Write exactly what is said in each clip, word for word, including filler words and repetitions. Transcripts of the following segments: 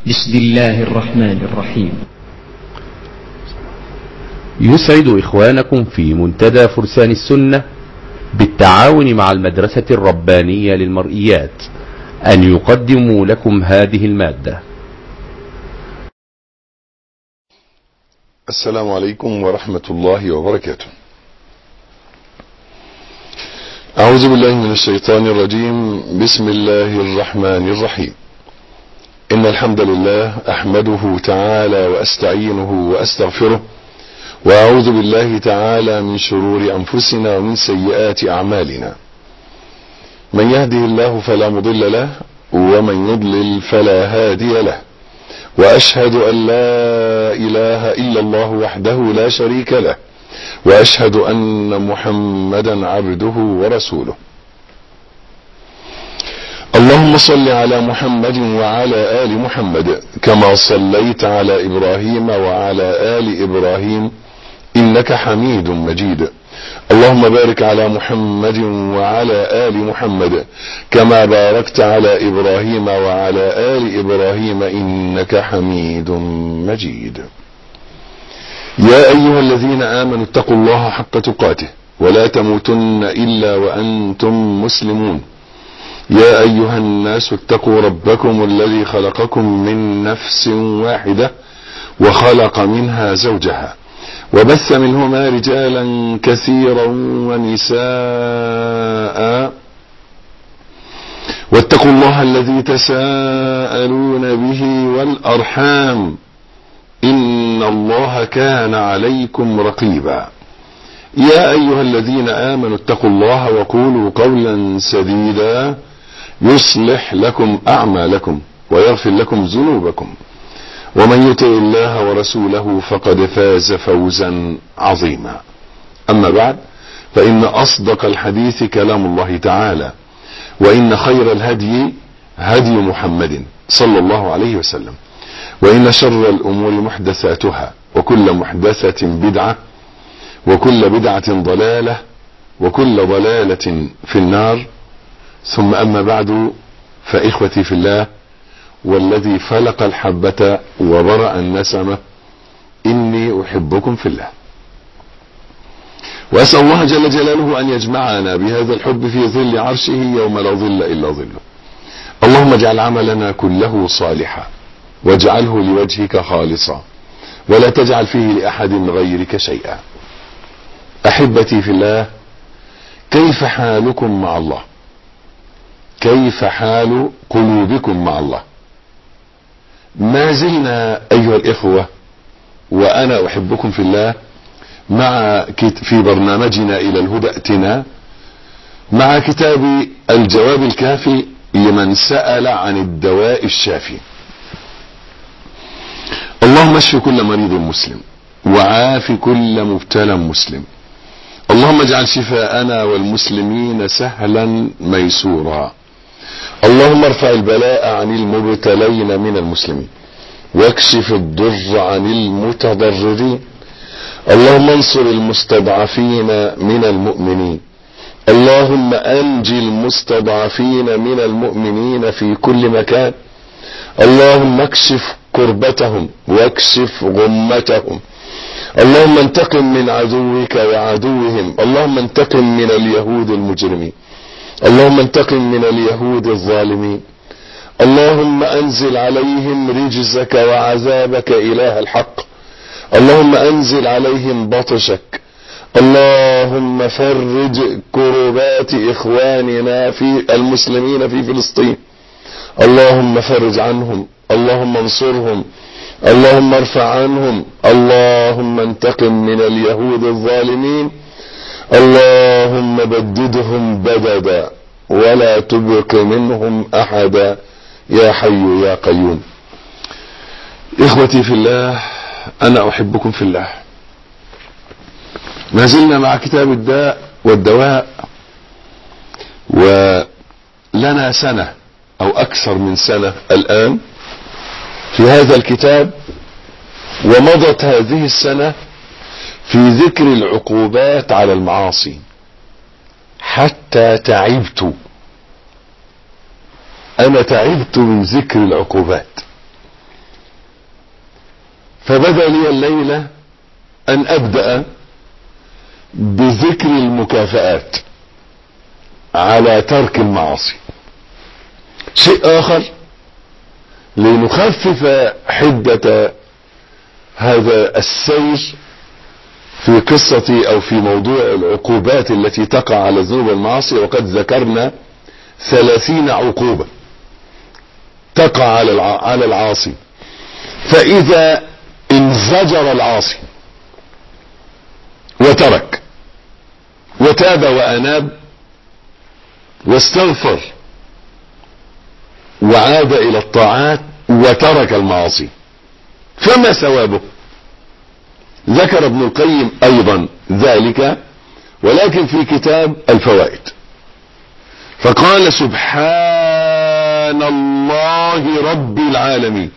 بسم الله الرحمن الرحيم. يسعد إخوانكم في منتدى فرسان السنة بالتعاون مع المدرسة الربانية للمرئيات أن يقدموا لكم هذه المادة. السلام عليكم ورحمة الله وبركاته. أعوذ بالله من الشيطان الرجيم. بسم الله الرحمن الرحيم. إن الحمد لله أحمده تعالى وأستعينه وأستغفره، وأعوذ بالله تعالى من شرور أنفسنا ومن سيئات أعمالنا. من يهده الله فلا مضل له، ومن يضلل فلا هادي له، وأشهد أن لا إله إلا الله وحده لا شريك له، وأشهد أن محمدا عبده ورسوله. اللهم صل على محمد وعلى آل محمد كما صليت على إبراهيم وعلى آل إبراهيم إنك حميد مجيد. اللهم بارك على محمد وعلى آل محمد كما باركت على إبراهيم وعلى آل إبراهيم إنك حميد مجيد. يا أيها الذين آمنوا اتقوا الله حق تقاته ولا تموتن إلا وأنتم مسلمون. يا أيها الناس اتقوا ربكم الذي خلقكم من نفس واحدة وخلق منها زوجها وبث منهما رجالا كثيرا ونساء، واتقوا الله الذي تساءلون به والأرحام إن الله كان عليكم رقيبا. يا أيها الذين آمنوا اتقوا الله وقولوا قولا سديدا يصلح لكم أعمالكم ويغفر لكم ذنوبكم، ومن يطع الله ورسوله فقد فاز فوزا عظيما. أما بعد، فإن أصدق الحديث كلام الله تعالى، وإن خير الهدي هدي محمد صلى الله عليه وسلم، وإن شر الأمور محدثاتها، وكل محدثة بدعة، وكل بدعة ضلالة، وكل ضلالة في النار. ثم أما بعد، فإخوتي في الله والذي فلق الحبة وبرأ النسمة، إني أحبكم في الله، وأسأل الله جل جلاله أن يجمعنا بهذا الحب في ظل عرشه يوم لا ظل إلا ظله. اللهم اجعل عملنا كله صالحا، واجعله لوجهك خالصا، ولا تجعل فيه لأحد غيرك شيئا. أحبتي في الله، كيف حالكم مع الله؟ كيف حال قلوبكم مع الله؟ ما زلنا أيها الإخوة وأنا أحبكم في الله مع في برنامجنا إلى الهدى ائتنا مع كتاب الجواب الكافي لمن سأل عن الدواء الشافي. اللهم اشف كل مريض مسلم، وعاف كل مبتلى مسلم. اللهم اجعل شفاءنا والمسلمين سهلا ميسورا. اللهم ارفع البلاء عن المبتلين من المسلمين، واكشف الضر عن المتضررين. اللهم انصر المستضعفين من المؤمنين. اللهم انجي المستضعفين من المؤمنين في كل مكان. اللهم اكشف كربتهم واكشف غمتهم. اللهم انتقم من عدوك وعدوهم. اللهم انتقم من اليهود المجرمين. اللهم انتقم من اليهود الظالمين. اللهم انزل عليهم رجزك وعذابك إله الحق. اللهم انزل عليهم بطشك. اللهم فرج كربات اخواننا في المسلمين في فلسطين. اللهم فرج عنهم. اللهم انصرهم. اللهم ارفع عنهم. اللهم انتقم من اليهود الظالمين. اللهم بددهم بددا ولا تبق منهم احدا يا حي يا قيوم. اخوتي في الله، انا احبكم في الله. ما زلنا مع كتاب الداء والدواء، ولنا سنة او اكثر من سنة الان في هذا الكتاب، ومضت هذه السنة في ذكر العقوبات على المعاصي حتى تعبت. انا تعبت من ذكر العقوبات. فبدأ لي الليلة أن أبدأ بذكر المكافآت على ترك المعاصي. شيء آخر لنخفف حدة هذا السير في قصة أو في موضوع العقوبات التي تقع على الذنوب والمعاصي، وقد ذكرنا ثلاثين عقوبة تقع على على العاصي. فإذا انزجر العاصي وترك وتاب وأناب واستغفر وعاد إلى الطاعات وترك المعاصي، فما ثوابه؟ ذكر ابن القيم أيضا ذلك، ولكن في كتاب الفوائد، فقال: سبحان الله رب العالمين،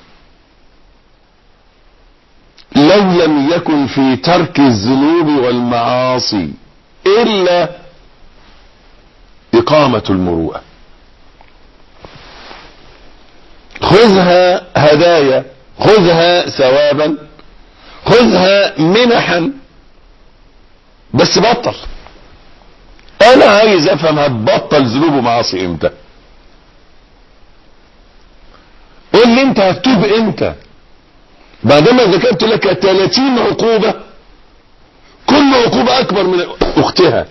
لو لم يكن في ترك الذنوب والمعاصي إلا إقامة المروءة. خذها هدايا، خذها ثوابا، خذها منحا، بس بطل. انا عايز افهم هتبطل ذنوب ومعاصي امتى؟ قول لي انت هتتوب امتى؟ بعدما ذكرت لك ثلاثين عقوبة، كل عقوبة اكبر من اختها،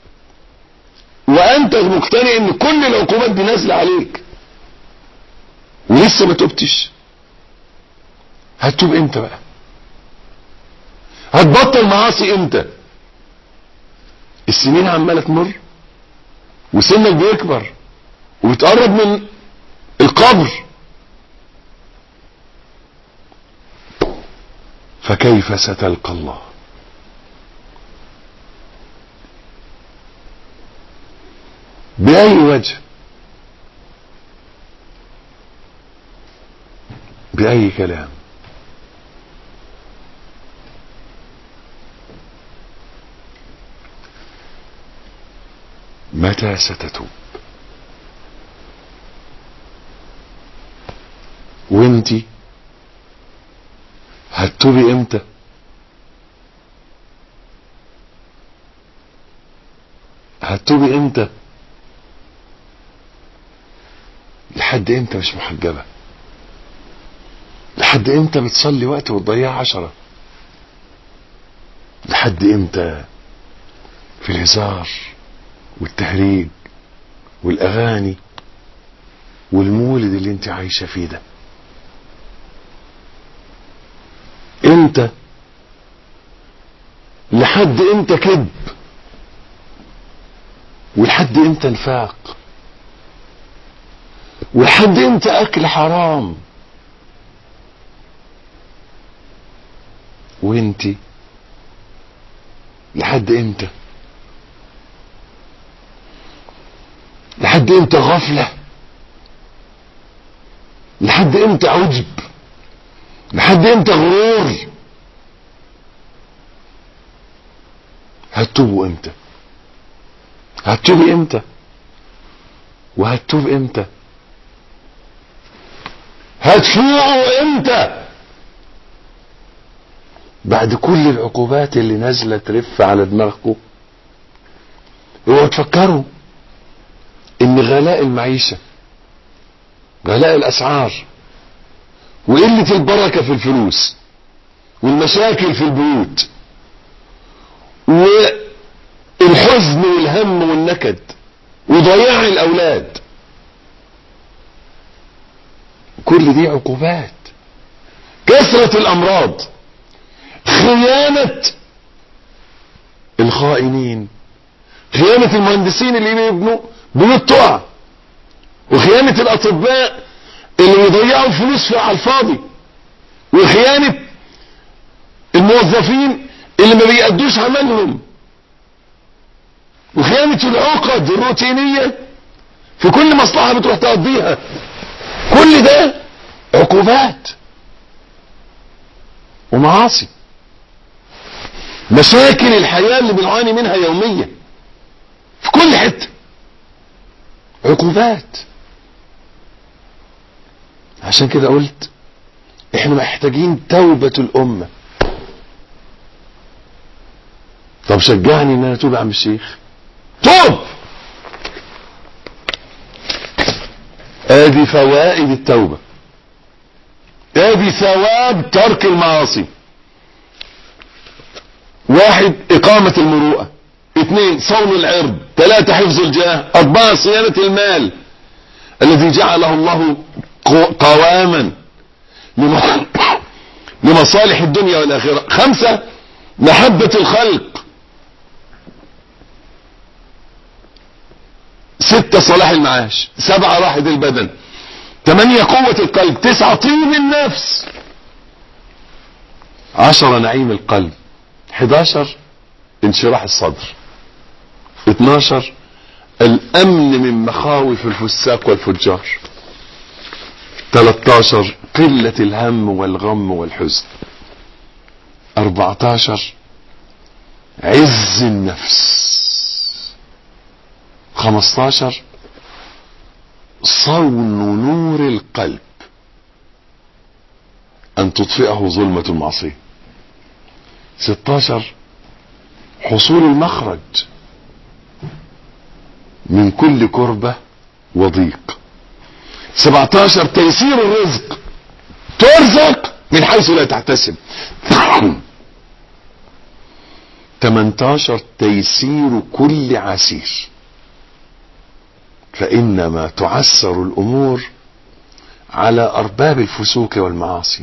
وانت مقتنع ان كل العقوبات دي نازلة عليك ولسه ما تبتش. هتتوب امتى بقى؟ هتبطل معاصي امتى؟ السنين عمالة تمر وسنك بيكبر وبتقرب من القبر، فكيف ستلقى الله؟ بأي وجه؟ بأي كلام؟ متى ستتوب؟ وانتي هتتوبي امتى؟ هتتوبي امتى؟ لحد امتى مش محجبة؟ لحد امتى بتصلي وقت وتضيع عشرة؟ لحد امتى في الهزار والتهريج والاغاني والمولد اللي انت عايشة فيه ده؟ امتى؟ لحد امتى كذب؟ ولحد امتى نفاق؟ ولحد امتى اكل حرام؟ وانتي لحد امتى؟ لحد امتى غفلة؟ لحد امتى عجب؟ لحد امتى غرور؟ هتتوبوا امتى؟ هتتوبي امتى؟ وهتتوب امتى؟ هتفوقوا امتى؟ بعد كل العقوبات اللي نازله ترف على دماغكم. اوعوا تفكروا ان غلاء المعيشه، غلاء الاسعار، وقله البركه في الفلوس، والمشاكل في البيوت، والحزن والهم والنكد، وضياع الاولاد، كل دي عقوبات. كثرة الامراض، خيانة الخائنين، خيانة المهندسين اللي بيبنوا بيوت تقع، وخيانة الاطباء اللي بيضيعوا الفلوس على الفاضي، وخيانة الموظفين اللي ما بيأدوش عملهم، وخيانة العقد الروتينية في كل مصلحة بتروح تقضيها. كل ده عقوبات ومعاصي، مشاكل الحياة اللي بنعاني منها يوميا في كل حتة، عقوبات. عشان كده قلت احنا محتاجين توبة الامة. طب شجعني ان انا اتوب يا عم الشيخ. توب. ادي فوائد التوبة، ادي ثواب ترك المعاصي. واحد اقامة المروءة، اثنين صون العرض، ثلاثة حفظ الجاه، اربعة صيانة المال الذي جعله الله قواما لمصالح الدنيا والاخرة. خمسة محبة الخلق. ستة صلاح المعاش. سبعة راحة البدن. ثمانية قوة القلب. تسعة طيب النفس. عشرة نعيم القلب. حداشر انشراح الصدر. اتناشر الامن من مخاوف الفساق والفجار. تلتاشر قلة الهم والغم والحزن. اربعتاشر عز النفس. خمستاشر صون نور القلب ان تطفئه ظلمة المعصية. ستاشر حصول المخرج من كل كربة وضيق. سبعتاشر تيسير الرزق، ترزق من حيث لا تحتسب. تمنتاشر تيسير كل عسير، فإنما تعسر الأمور على أرباب الفسوق والمعاصي.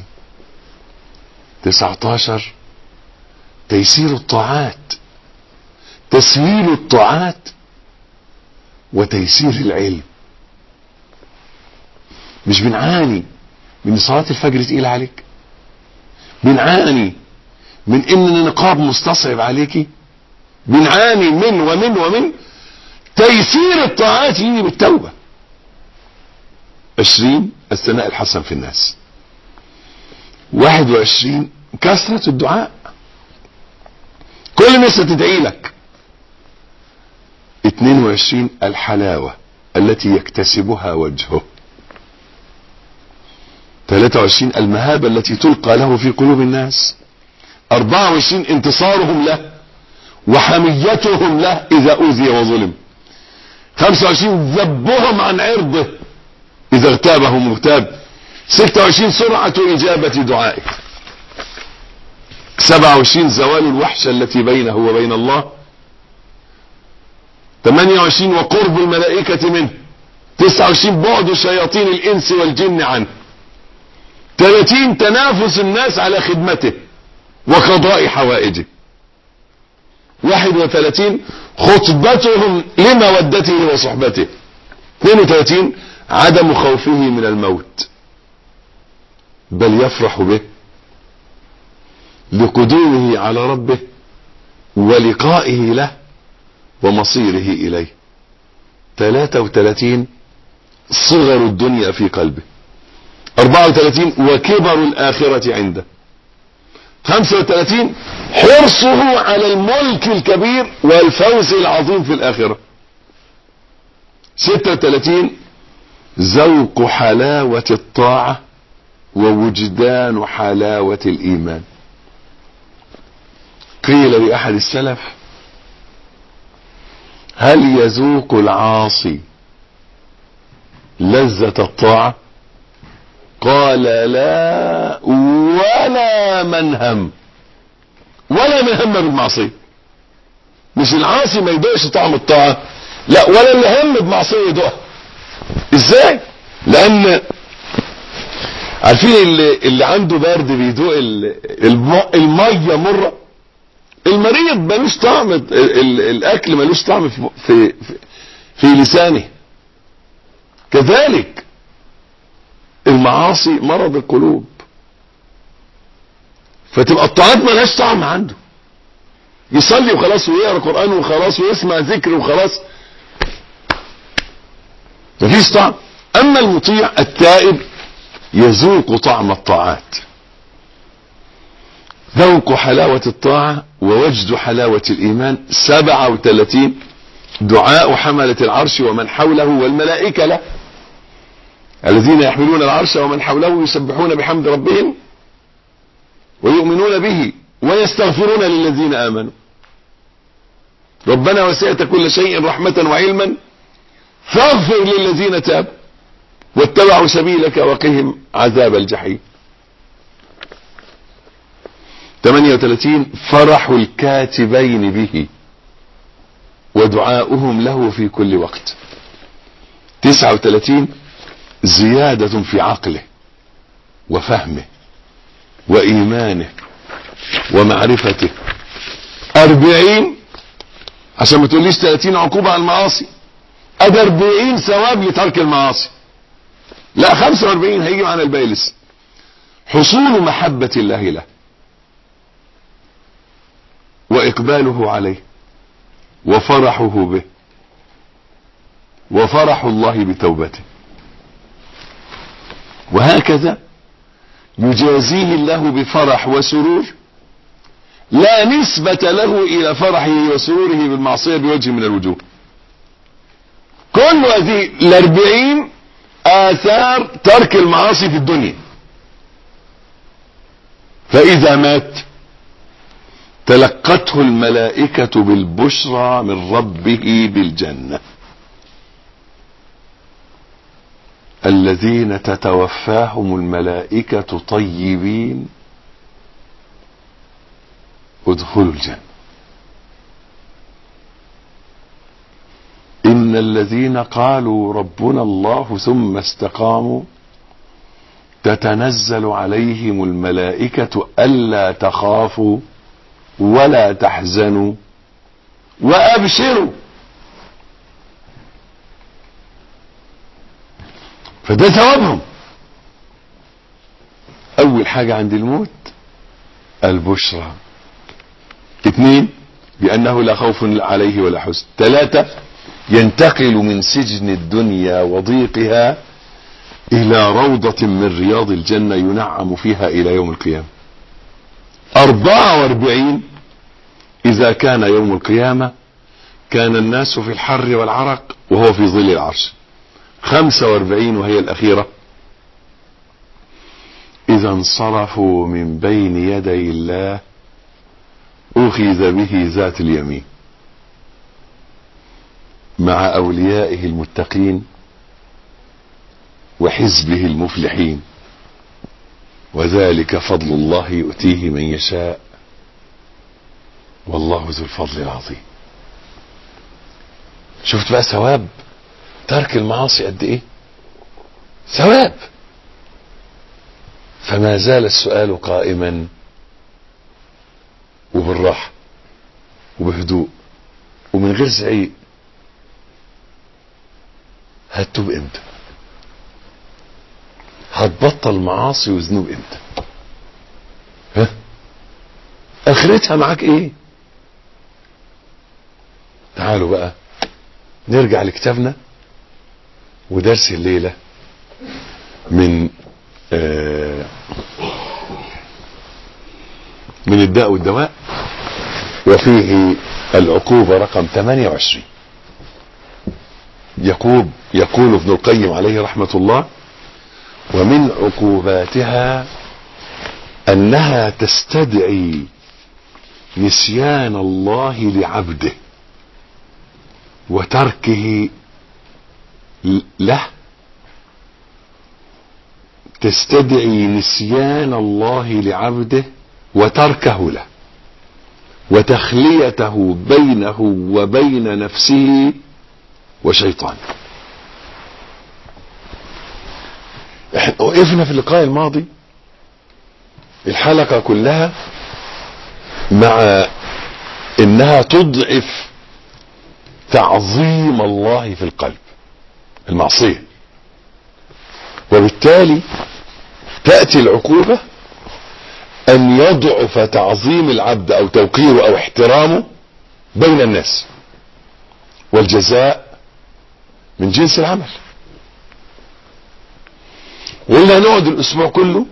تسعتاشر تيسير الطاعات، تسهيل الطاعات وتيسير العلم. مش بنعاني من صلاة الفجر تقيل عليك؟ بنعاني من ان النقاب مستصعب عليكي؟ بنعاني من ومن ومن تيسير الطاعات يجي بالتوبة. عشرين الثناء الحسن في الناس. واحد وعشرين كثرة الدعاء، كل الناس تدعي لك. اثنين وعشرين الحلاوة التي يكتسبها وجهه. ثلاثة وعشرين المهابة التي تلقى له في قلوب الناس. أربعة وعشرين انتصارهم له وحميتهم له إذا أوذي وظلم. خمسة وعشرين ذبهم عن عرضه إذا اغتابه مغتاب. ستة وعشرين سرعة إجابة دعائه. سبعة وعشرين زوال الوحشة التي بينه وبين الله. ثمانية وعشرين وقرب الملائكة منه. تسعة وعشرين بعد شياطين الإنس والجن عنه. ثلاثين تنافس الناس على خدمته وقضاء حوائجه. واحد وثلاثين خطبتهم لمودته وصحبته. اثنين وثلاثين عدم خوفه من الموت بل يفرح به لقدومه على ربه ولقائه له ومصيره إليه. ثلاثة وثلاثين صغر الدنيا في قلبه. أربعة وثلاثين وكبر الآخرة عنده. خمسة وثلاثين حرصه على الملك الكبير والفوز العظيم في الآخرة. ستة وثلاثين ذوق حلاوة الطاعة ووجدان حلاوة الإيمان. قيل لأحد السلف: هل يذوق العاصي لذة الطاعة؟ قال: لا، ولا من هم ولا من هم بالمعصية. مش العاصي ما يدوقش طعم الطاعة، لا، ولا اللي هم بمعصية يدوقها. ازاي؟ لان عارفين اللي, اللي عنده برد بيدوق المية مرة. المريض ملوش طعم، الاكل ملوش طعم في, في, في لسانه. كذلك المعاصي مرض القلوب، فتبقى الطاعات ملهاش طعم عنده. يصلي وخلاص ويقرا قرآن وخلاص ويسمع ذكر وخلاص، مفيش طعم. اما المطيع التائب يذوق طعم الطاعات. ذوق حلاوة الطاعة ووجد حلاوة الإيمان. سبعة وثلاثين دعاء حملة العرش ومن حوله والملائكة له. الذين يحملون العرش ومن حوله يسبحون بحمد ربهم ويؤمنون به ويستغفرون للذين آمنوا ربنا وسعت كل شيء رحمة وعلما فاغفر للذين تابوا واتبعوا سبيلك وقهم عذاب الجحيم. ثمانية وثلاثين فرح الكاتبين به ودعاؤهم له في كل وقت. تسعة وثلاثين زيادة في عقله وفهمه وإيمانه ومعرفته. أربعين عشان ما تقوليش ثلاثين عقوبة على المعاصي، أدى أربعين ثواب لترك المعاصي. لا خمسة وأربعين هيجي معنا الباقي لسه. حصول محبة الله له وإقباله عليه وفرحه به وفرح الله بتوبته، وهكذا يجازيه الله بفرح وسرور لا نسبة له إلى فرحه وسروره بالمعصية بوجه من الوجوه. كل هذه الأربعين آثار ترك المعاصي في الدنيا. فإذا مات تلقته الملائكة بالبشرى من ربه بالجنة. الذين تتوفاهم الملائكة طيبين ادخلوا الجنة. إن الذين قالوا ربنا الله ثم استقاموا تتنزل عليهم الملائكة ألا تخافوا ولا تحزنوا وأبشروا. فده ثوابهم. أول حاجة عند الموت البشرى. اثنين بأنه لا خوف عليه ولا حزن. ثلاثة ينتقل من سجن الدنيا وضيقها إلى روضة من رياض الجنة ينعم فيها إلى يوم القيامة. أربعة وأربعين إذا كان يوم القيامة كان الناس في الحر والعرق وهو في ظل العرش. خمسة وأربعين وهي الأخيرة إذا انصرفوا من بين يدي الله أخذ به ذات اليمين مع أوليائه المتقين وحزبه المفلحين، وذلك فضل الله يؤتيه من يشاء والله ذو الفضل العظيم. شفت بقى ثواب ترك المعاصي قد ايه؟ ثواب. فما زال السؤال قائما وبالراحة وبهدوء ومن غير زعيق. هتتوب امتى؟ هتبطل معاصي وذنوب امتى؟ ها؟ اخرتها معاك ايه؟ تعالوا بقى نرجع لكتابنا ودرس الليلة من آه من الداء والدواء، وفيه العقوبة رقم ثمانية وعشرين. يقول يقول ابن القيم عليه رحمة الله: ومن عقوباتها أنها تستدعي نسيان الله لعبده وتركه له، تستدعي نسيان الله لعبده وتركه له وتخليته بينه وبين نفسه وشيطانه. احنا وقفنا في اللقاء الماضي الحلقة كلها مع انها تضعف تعظيم الله في القلب، المعصية، وبالتالي تأتي العقوبة ان يضعف تعظيم العبد او توقيره او احترامه بين الناس، والجزاء من جنس العمل. وإلا نقعد الاسبوع كله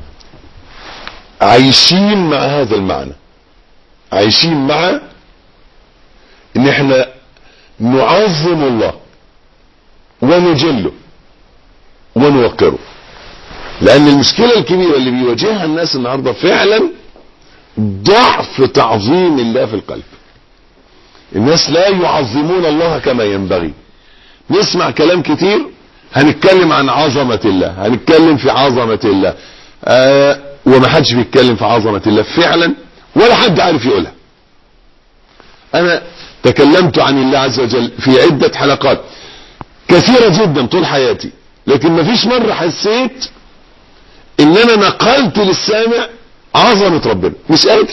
عايشين مع هذا المعنى، عايشين مع ان احنا نعظم الله ونجله ونوقره. لان المشكلة الكبيرة اللي بيواجهها الناس النهاردة فعلا ضعف تعظيم الله في القلب. الناس لا يعظمون الله كما ينبغي. نسمع كلام كتير، هنتكلم عن عظمة الله، هنتكلم في عظمة الله، آه وما حدش بيتكلم في عظمة الله فعلا، ولا حد عارف يقولها. انا تكلمت عن الله عز وجل في عدة حلقات كثيرة جدا طول حياتي، لكن ما فيش مرة حسيت ان انا نقلت للسامع عظمة ربنا. مش قادر،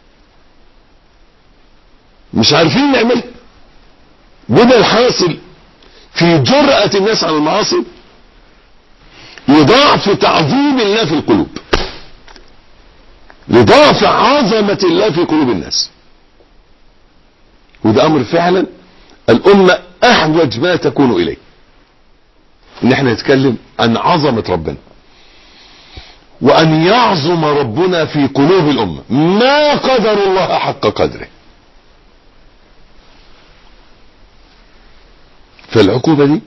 مش عارفين نعملها. بدأ الحاصل في جرأة الناس على المعاصي لضعف تعظيم الله في القلوب، لضعف عظمة الله في قلوب الناس. وده امر فعلا الامة احوج ما تكون اليه، ان احنا نتكلم عن عظمة ربنا، وان يعظم ربنا في قلوب الامة. ما قدر الله حق قدره. فالعقوبة دي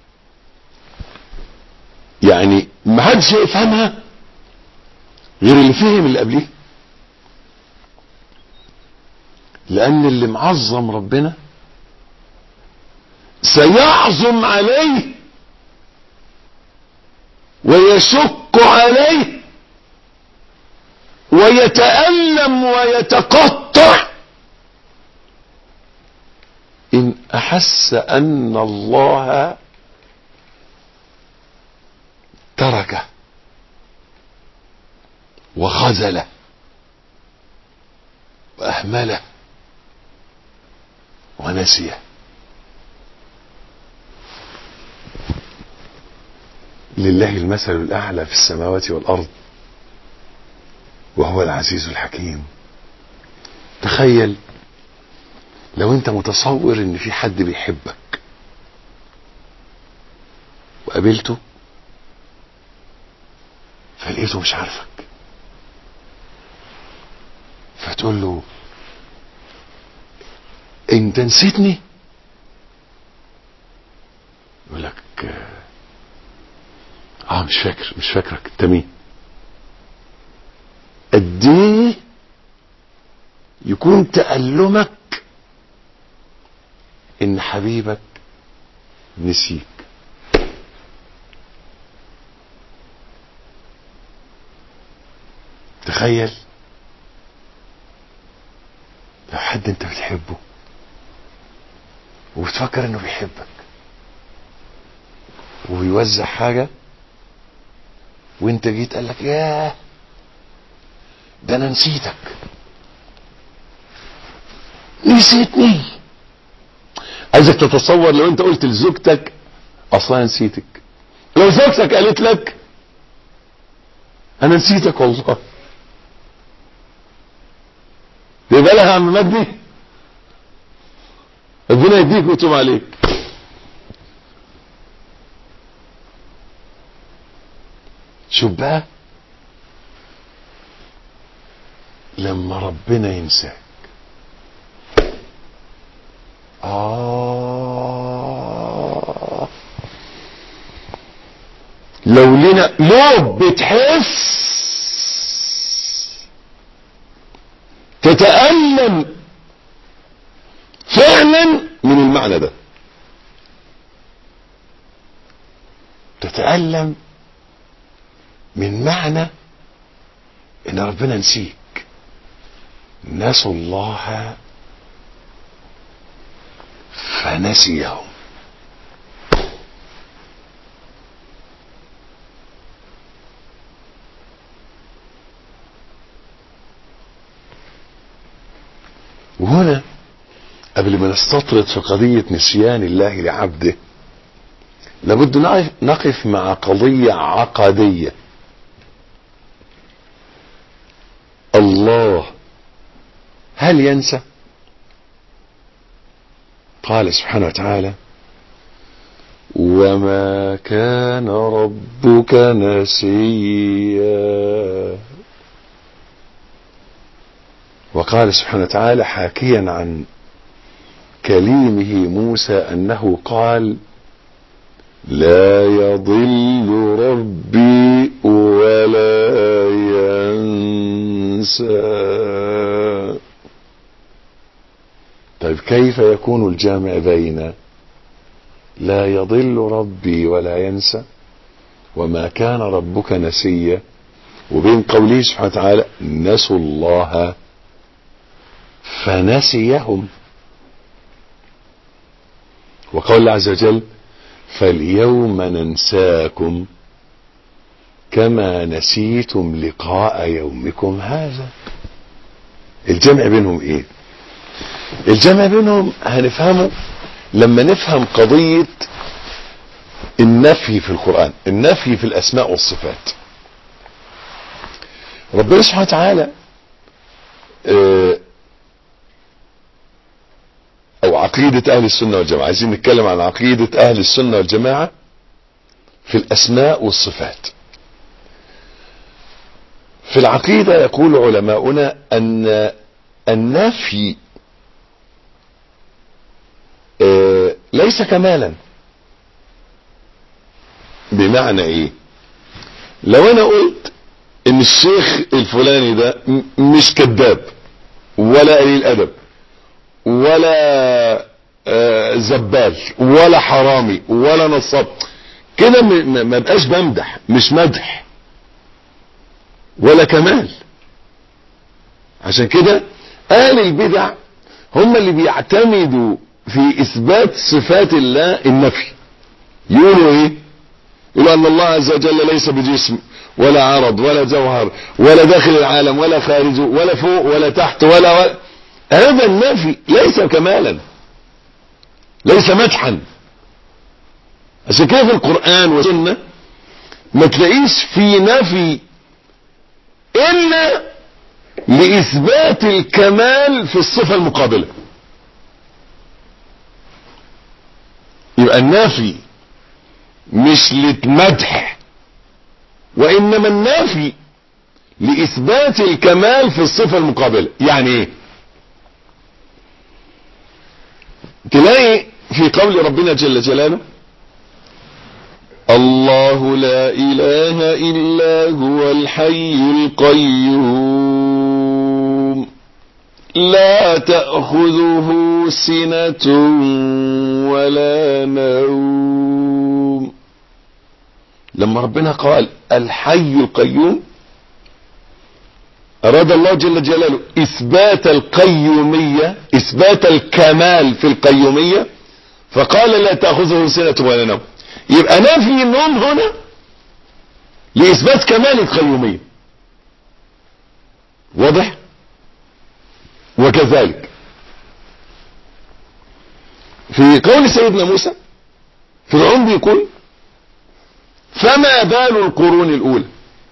يعني ما حدش يفهمها غير اللي فهم اللي قبليه. لان اللي معظم ربنا سيعظم عليه ويشق عليه ويتألم ويتقطع إن أحس أن الله تركه وخذله وأهمله ونسيه. لله المثل الأعلى في السماوات والأرض وهو العزيز الحكيم. تخيل لو انت متصور ان في حد بيحبك وقابلته فلقيته مش عارفك، فتقول له انت نسيتني؟ يقول لك اه مش فاكر مش فاكرك انت مين. قد ايه يكون تألمك ان حبيبك نسيك. تخيل لو حد انت بتحبه وبتفكر انه بيحبك وبيوزع حاجة وانت جيت قال لك ياه ده انا نسيتك، نسيتني. عايزك تتصور لو انت قلت لزوجتك اصلا نسيتك، لو زوجتك قالت لك انا نسيتك والله، يبقى لها يا عم مجدي ربنا يديك ويتوب عليك. شوف بقى لما ربنا ينساك. آه لو لنا لو بتحس تتألم فعلا من المعنى ده، تتألم من معنى ان ربنا نسيك. نسوا الله فنسيهم. وهنا قبل ما نستطرد في قضية نسيان الله لعبده لابد نقف مع قضية عقدية. الله هل ينسى؟ قال سبحانه وتعالى وما كان ربك نسيا. وقال سبحانه وتعالى حاكيا عن كليمه موسى أنه قال لا يضل ربي ولا ينسى. طيب كيف يكون الجامع بين لا يضل ربي ولا ينسى وما كان ربك نسيا وبين قوله سبحانه وتعالى نسوا الله فنسيهم، وقال الله عز وجل فاليوم ننساكم كما نسيتم لقاء يومكم هذا. الجمع بينهم ايه؟ الجمع بينهم هنفهمه لما نفهم قضية النفي في القرآن، النفي في الأسماء والصفات. ربنا سبحانه وتعالى أو عقيدة أهل السنة والجماعة، عايزين نتكلم عن عقيدة أهل السنة والجماعة في الأسماء والصفات. في العقيدة يقول علماؤنا أن النفي ليس كمالا. بمعنى ايه؟ لو انا قلت ان الشيخ الفلاني ده مش كذاب ولا قليل ادب ولا زبال ولا حرامي ولا نصاب، كده ما بقاش بمدح، مش مدح ولا كمال. عشان كده اهل البدع هم اللي بيعتمدوا في اثبات صفات الله النفي. يقولوا ايه؟ يقولوا ان الله عز وجل ليس بجسم ولا عرض ولا جوهر ولا داخل العالم ولا خارجه ولا فوق ولا تحت ولا, ولا هذا النفي ليس كمالا، ليس مدحا. عشان كده في القرآن والسنة ما تلاقيش في نفي الا لاثبات الكمال في الصفة المقابلة. يبقى النافي مش للمدح، وانما النافي لاثبات الكمال في الصفة المقابلة. يعني ايه؟ تلاقي في قول ربنا جل جلاله الله لا اله الا هو الحي القيوم لا تأخذه سنة ولا نوم. لما ربنا قال الحي القيوم أراد الله جل جلاله إثبات القيومية، إثبات الكمال في القيومية، فقال لا تأخذه سنة ولا نوم. يبقى نفي النوم هنا لإثبات كمال القيومية. واضح؟ وكذلك في قول سيدنا موسى فرعون بيقول فما بال القرون الأولى.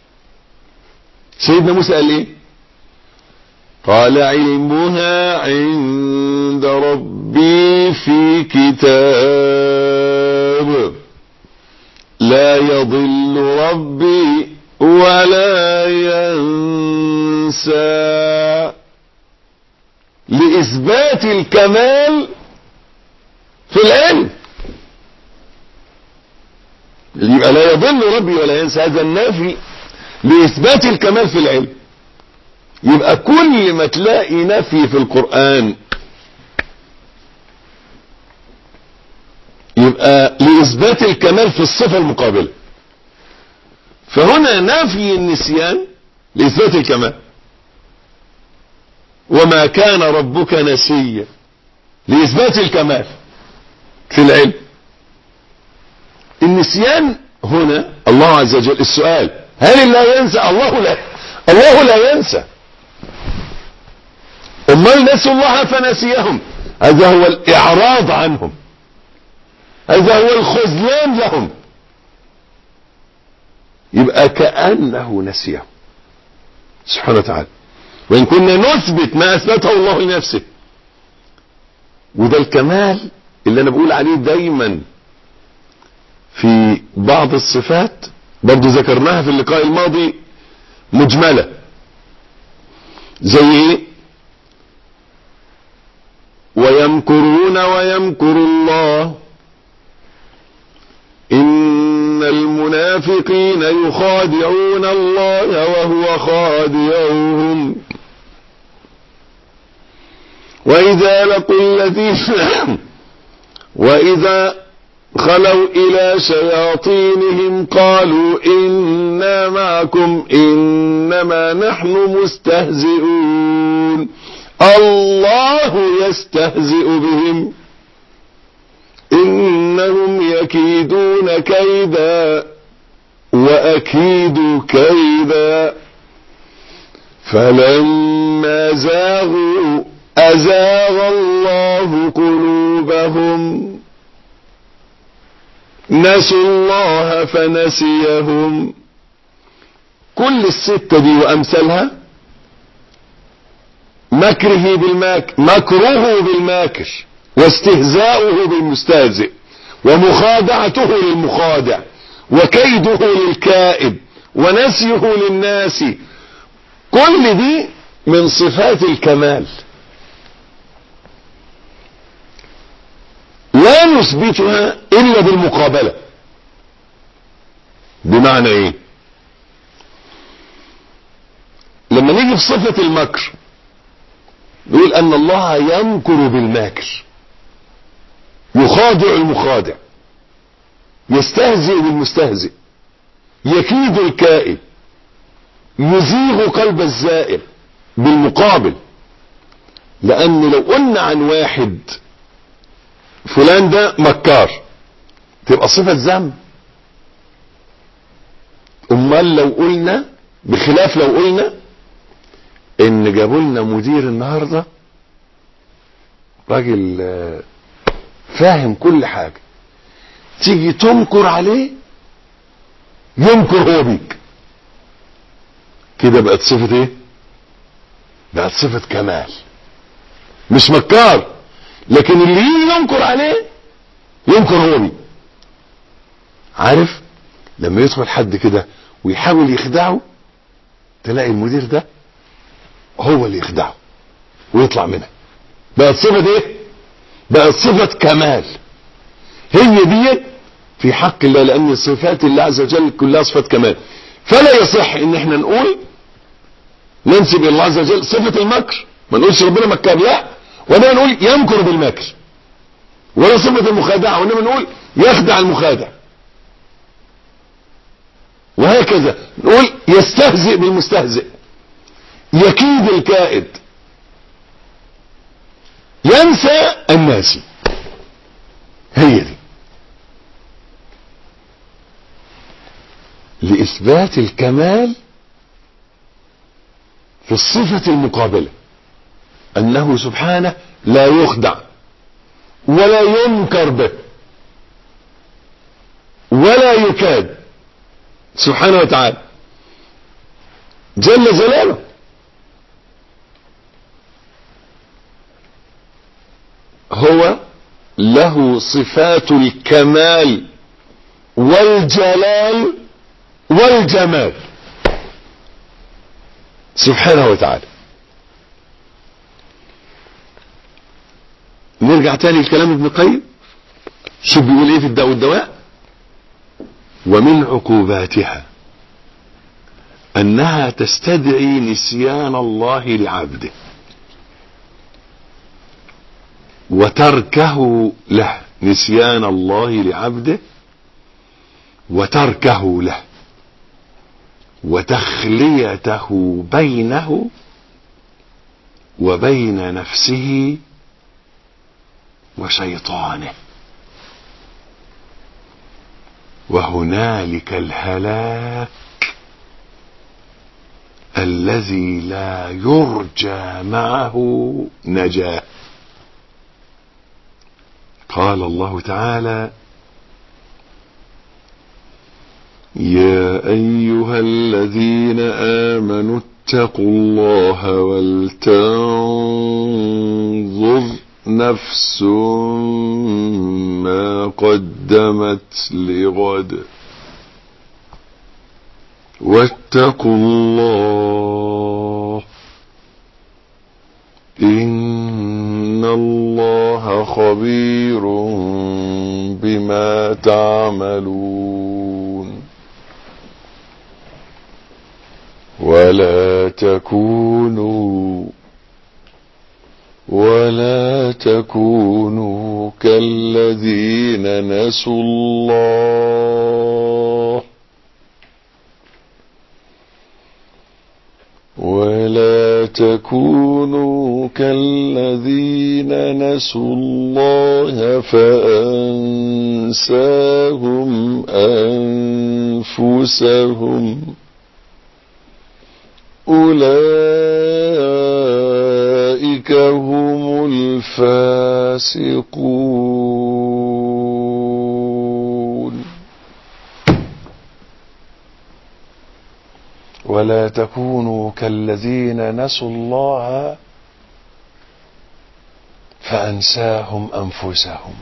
سيدنا موسى قال ايه؟ قال علمها عند ربي في كتاب لا يضل ربي ولا ينسى. لإثبات الكمال في العلم. يبقى لا يضل ربي ولا ينسى، هذا النافي لإثبات الكمال في العلم. يبقى كل ما تلاقي نفي في القرآن يبقى لإثبات الكمال في الصفة المقابلة. فهنا نفي النسيان لإثبات الكمال، وما كان ربك نسيا لإثبات الكمال في العلم. النسيان هنا الله عز وجل، السؤال هل الله ينسى؟ الله لا الله لا ينسى. امال نسوا الله فنسيهم، هذا هو الإعراض عنهم، هذا هو الخذلان لهم. يبقى كأنه نسيهم سبحانه وتعالى. وإن كنا نثبت ما أثبته الله لنفسه، وده الكمال اللي أنا بقول عليه دايما في بعض الصفات، برضو ذكرناها في اللقاء الماضي مجملة. زي ايه؟ ويمكرون ويمكر الله إن المنافقين يخادعون الله وهو خادعهم وإذا لقوا الذين وإذا خلوا إلى شياطينهم قالوا إنا معكم إنما نحن مستهزئون الله يستهزئ بهم إنهم يكيدون كيدا وأكيد كيدا فلما زاغوا أزاغ الله قلوبهم نسوا الله فنسيهم. كل الستة دي وأمثالها مكره بالماكر مكره بالماكر واستهزاؤه بالمستهزئ ومخادعته للمخادع وكيده للكائد ونسيه للناس، كل دي من صفات الكمال لا نثبتها إلا بالمقابلة. بمعنى ايه؟ لما نيجي في صفة المكر نقول ان الله يمكر بالماكر، يخادع المخادع، يستهزئ بالمستهزئ، يكيد الكائد، يزيغ قلب الزائر. بالمقابل، لان لو قلنا عن واحد فلان ده مكار تبقى صفة ذم. امال لو قلنا بخلاف لو قلنا ان جابوا لنا مدير النهارده راجل فاهم كل حاجه، تيجي تنكر عليه ينكر هو بيك، كده بقت صفة ايه؟ بقت صفة كمال. مش مكار، لكن اللي يجي ينكر عليه ينكر هو بيه. عارف لما يدخل حد كده ويحاول يخدعه، تلاقي المدير ده هو اللي يخدعه ويطلع منها. بقت صفة ايه؟ بقت صفة كمال. هي دي في حق الله، لان صفات الله عز وجل كلها صفات كمال. فلا يصح ان احنا نقول ننسب الى الله عز وجل صفة المكر، ما نقولش ربنا مكار، لا، ولا نقول يمكر بالمكر، ولا صفة المخادعة، وانما نقول يخدع المخادع، وهكذا نقول يستهزئ بالمستهزئ، يكيد الكائد، ينسى الناسي. هي دي لإثبات الكمال في الصفة المقابلة، أنه سبحانه لا يخدع ولا ينكر به ولا يكاد سبحانه وتعالى جل جلاله. هو له صفات الكمال والجلال والجمال سبحانه وتعالى. نرجع تاني لكلام ابن القيم، شوف بيقول ايه في الداء والدواء: ومن عقوباتها انها تستدعي نسيان الله لعبده وتركه له، نسيان الله لعبده وتركه له، وتخليته بينه وبين نفسه وشيطانه، وهنالك الهلاك الذي لا يرجى معه نجاة. قال الله تعالى: يا أيها الذين آمنوا اتقوا الله ولتنظر نفس ما قدمت لغد واتقوا الله إن الله خبير بما تعملون. ولا تكونوا ولا تكونوا كالذين نسوا الله ولا تكونوا كالذين نسوا الله فأنساهم أنفسهم أولئك هم الفاسقون. ولا تكونوا كالذين نسوا الله فأنساهم أنفسهم.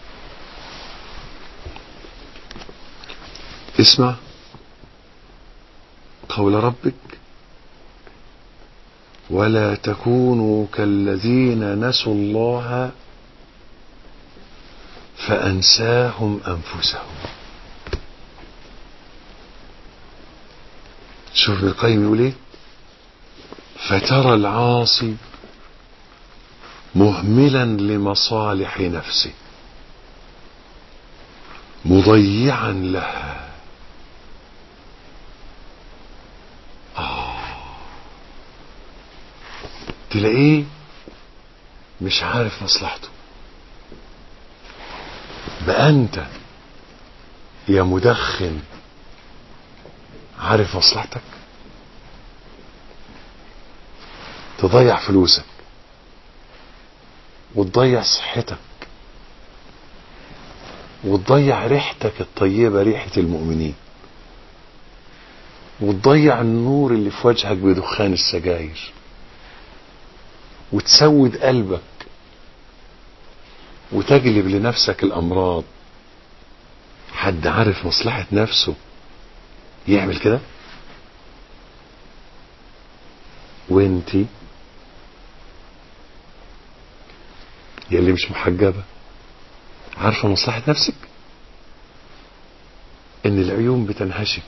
اسمع قول ربك ولا تكونوا كالذين نسوا الله فأنساهم أنفسهم. شوف ابن القيم يقول ايه؟ فترى العاصي مهملا لمصالح نفسه مضيعا لها. آه. تلاقيه مش عارف مصلحته. بقى انت يا مدخن عارف مصلحتك؟ تضيع فلوسك وتضيع صحتك وتضيع ريحتك الطيبة ريحة المؤمنين وتضيع النور اللي في وجهك بدخان السجاير وتسود قلبك وتجلب لنفسك الأمراض. حد عارف مصلحة نفسه يعمل كده؟ وانتي يلي مش محجبة عارفة مصلحة نفسك؟ ان العيون بتنهشك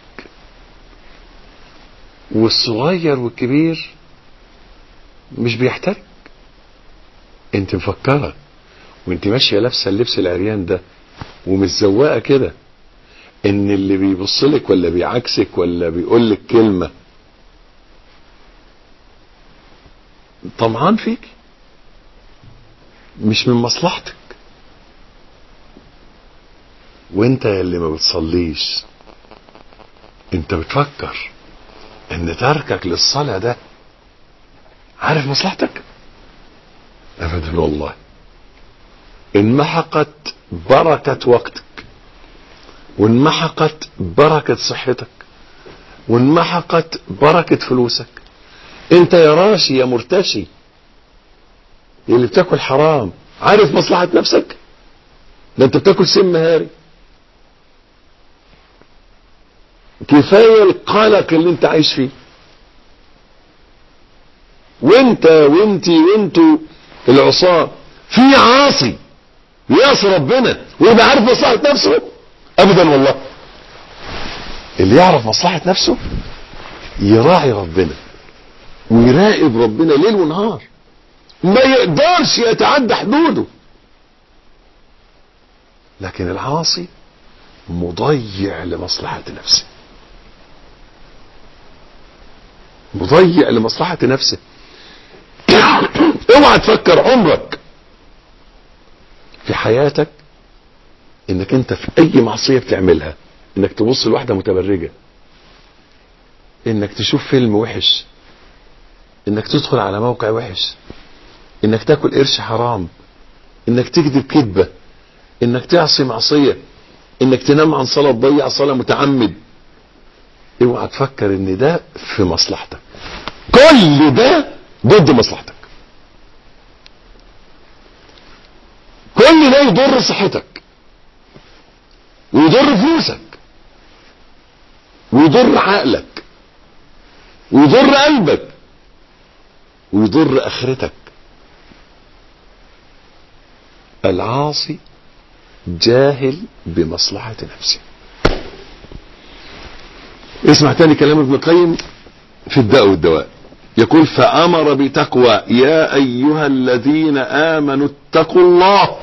والصغير والكبير مش بيحتاج. انت مفكرة وانت ماشية لابسة اللبس العريان ده ومتزوقة كده ان اللي بيبصلك ولا بيعكسك ولا بيقولك كلمة طمعان فيك مش من مصلحتك. وانت اللي ما بتصليش انت بتفكر ان تركك للصلاة ده عارف مصلحتك؟ ابدا والله. انمحقت بركة وقتك وانمحقت بركة صحتك وانمحقت بركة فلوسك. انت يا راشي يا مرتشي اللي بتاكل حرام عارف مصلحة نفسك؟ ده انت بتاكل سم هاري. كفاية القلق اللي انت عايش فيه. وانت وانتي وانتو العصاة في عاصي يعصي ربنا ويبقى عارف مصلحة نفسه؟ ابدا والله. اللي يعرف مصلحة نفسه يراعي ربنا ويراقب ربنا ليل ونهار ما يقدرش يتعدى حدوده. لكن العاصي مضيع لمصلحة نفسه مضيع لمصلحة نفسه. اوعى تفكر عمرك في حياتك انك انت في اي معصية بتعملها انك تبص لواحدة متبرجة انك تشوف فيلم وحش انك تدخل على موقع وحش انك تاكل قرش حرام انك تكذب كذبة انك تعصي معصية انك تنام عن صلاة تضيع صلاة متعمد. اوعى تفكر ان ده في مصلحتك. كل ده ضد مصلحتك. كل ده يضر صحتك ويضر فلوسك ويضر عقلك ويضر قلبك ويضر اخرتك. العاصي جاهل بمصلحة نفسه. اسمع تاني كلام ابن القيم في الداء والدواء. يقول فأمر بتقوى يا أيها الذين آمنوا اتقوا الله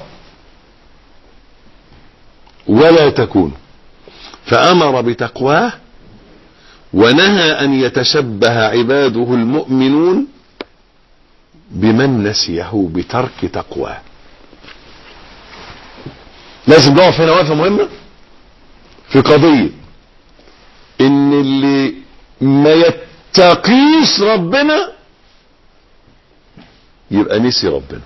ولا تكونوا، فأمر بتقواه ونهى أن يتشبه عباده المؤمنون بمن نسيه بترك تقواه. لازم نقف هنا وقفة مهمة في قضية ان اللي ما يتقيش ربنا يبقى نسي ربنا.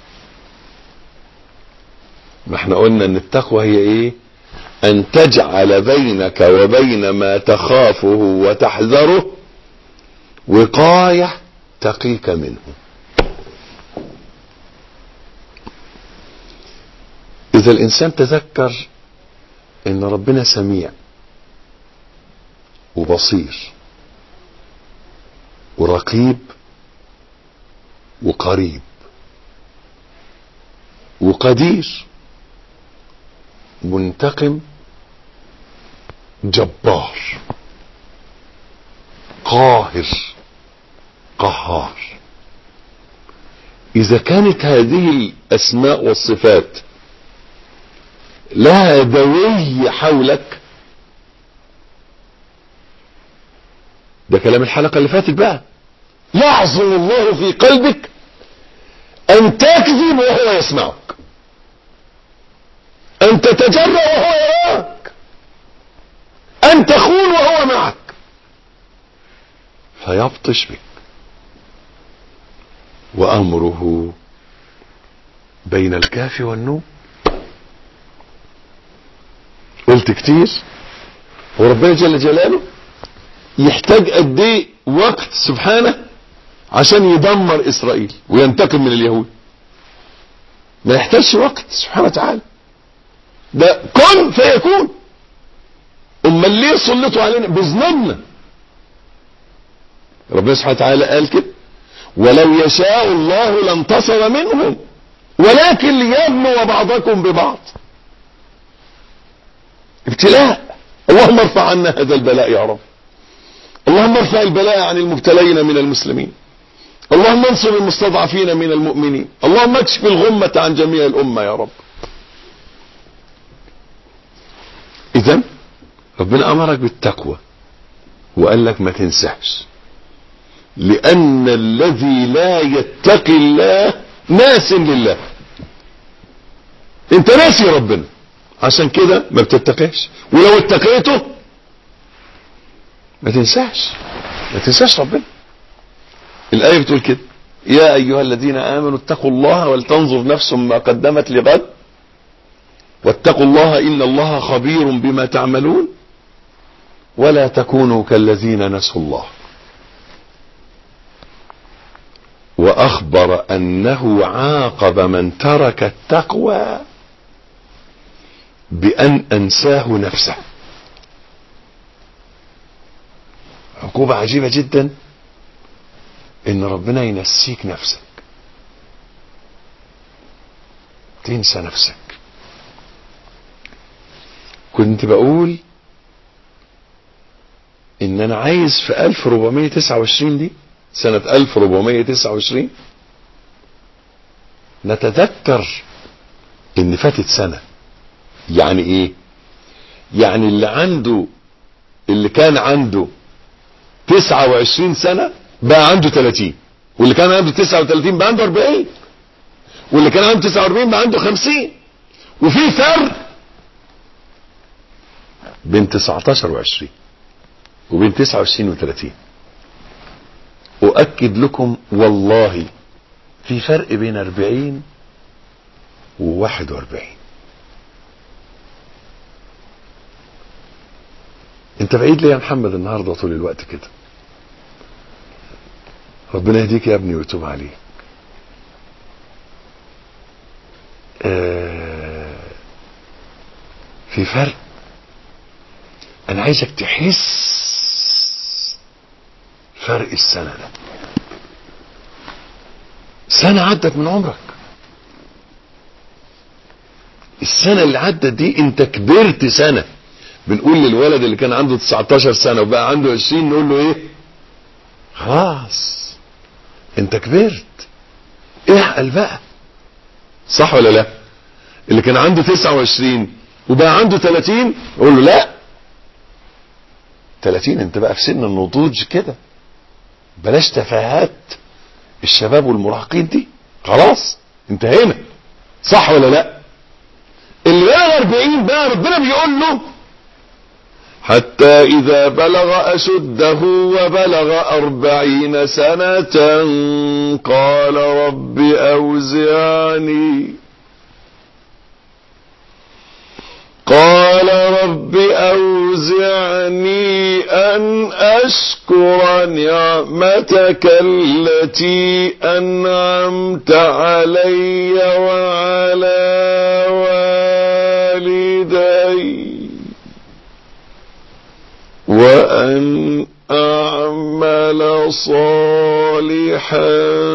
ما احنا قلنا ان التقوى هي ايه؟ ان تجعل بينك وبين ما تخافه وتحذره وقاية تقيك منه. اذا الانسان تذكر ان ربنا سميع وبصير ورقيب وقريب وقدير منتقم جبار قاهر قهار. اذا كانت هذه الاسماء والصفات لها دوي حولك، ده كلام الحلقة اللي فاتت بقى، يعظم الله في قلبك ان تكذب وهو يسمعك، ان تتجرأ وهو يراك، ان تخون وهو معك، فيبطش بك وامره بين الكاف والنون. قلت كتير، وربنا جل جلاله يحتاج قد ايه وقت سبحانه عشان يدمر اسرائيل وينتقم من اليهود؟ ما يحتاجش وقت سبحانه وتعالى، ده كن فيكون. امال ليه سلطوا علينا بذنوبنا؟ ربنا سبحانه وتعالى قال كده ولو يشاء الله لانتصر منهم ولكن ليبلو بعضكم ببعض. ابتلاء. اللهم ارفع عنا هذا البلاء يا رب. اللهم ارفع البلاء عن المبتلين من المسلمين. اللهم انصر المستضعفين من المؤمنين. اللهم اكشف الغمة عن جميع الأمة يا رب. إذن ربنا أمرك بالتقوى وقال لك ما تنساش، لأن الذي لا يتقي الله ناس لله. انت ناسي ربنا، عشان كده ما بتتقيش. ولو اتقيته ما تنساش ما تنساش ربنا. الآية بتقول كده يا أيها الذين آمنوا اتقوا الله ولتنظر نفس ما قدمت لغد واتقوا الله إن الله خبير بما تعملون ولا تكونوا كالذين نسوا الله. وأخبر أنه عاقب من ترك التقوى بأن أنساه نفسه. عقوبة عجيبة جدا إن ربنا ينسيك نفسك، تنسى نفسك. كنت بقول إن أنا عايز في ألف وأربعمائة وتسعة وعشرين دي سنة ألف وأربعمائة وتسعة وعشرين نتذكر إن فاتت سنة. يعني إيه؟ يعني اللي عنده اللي كان عنده تسعة وعشرين سنة بقى عنده ثلاثين، واللي كان عنده تسعة وثلاثين بقى عنده أربعين، واللي كان عنده تسعة وأربعين بقى عنده خمسين. وفي فرق بين تسعتاشر وعشرين وبين تسعة وعشرين وثلاثين. أؤكد لكم والله في فرق بين أربعين وواحد وأربعين. انت بعيد ليه يا محمد النهاردة طول الوقت كده؟ ربنا يهديك يا ابني ويتوب عليك. آه في فرق. انا عايزك تحس فرق السنة ده. سنة عدت من عمرك. السنة اللي عدت دي انت كبرت سنة. بنقول للولد اللي كان عنده تسعتاشر سنة وبقى عنده عشرين نقول له ايه؟ خلاص انت كبرت، اعقل بقى، صح ولا لا؟ اللي كان عنده تسعة وعشرين وبقى عنده ثلاثين اقول له لا، ثلاثين انت بقى في سن النضوج كده، بلاش تفاهات الشباب والمراهقين دي، خلاص انتهينا، صح ولا لا؟ اللي بقى أربعين بقى ربنا بيقول له حتى إذا بلغ أشده وبلغ أربعين سنة قال رب أوزعني قال رب أوزعني أن أشكر نعمتك التي أنعمت علي وعلى والدي وأن أعمل صالحا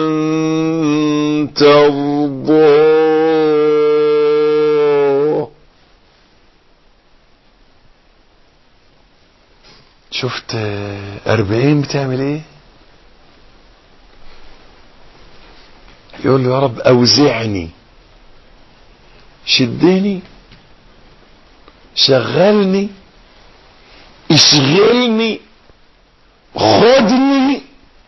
ترضاه. شفت أربعين بتعمل ايه؟ يقول له يا رب أوزعني، شدني، شغلني، اشغلني، خدني،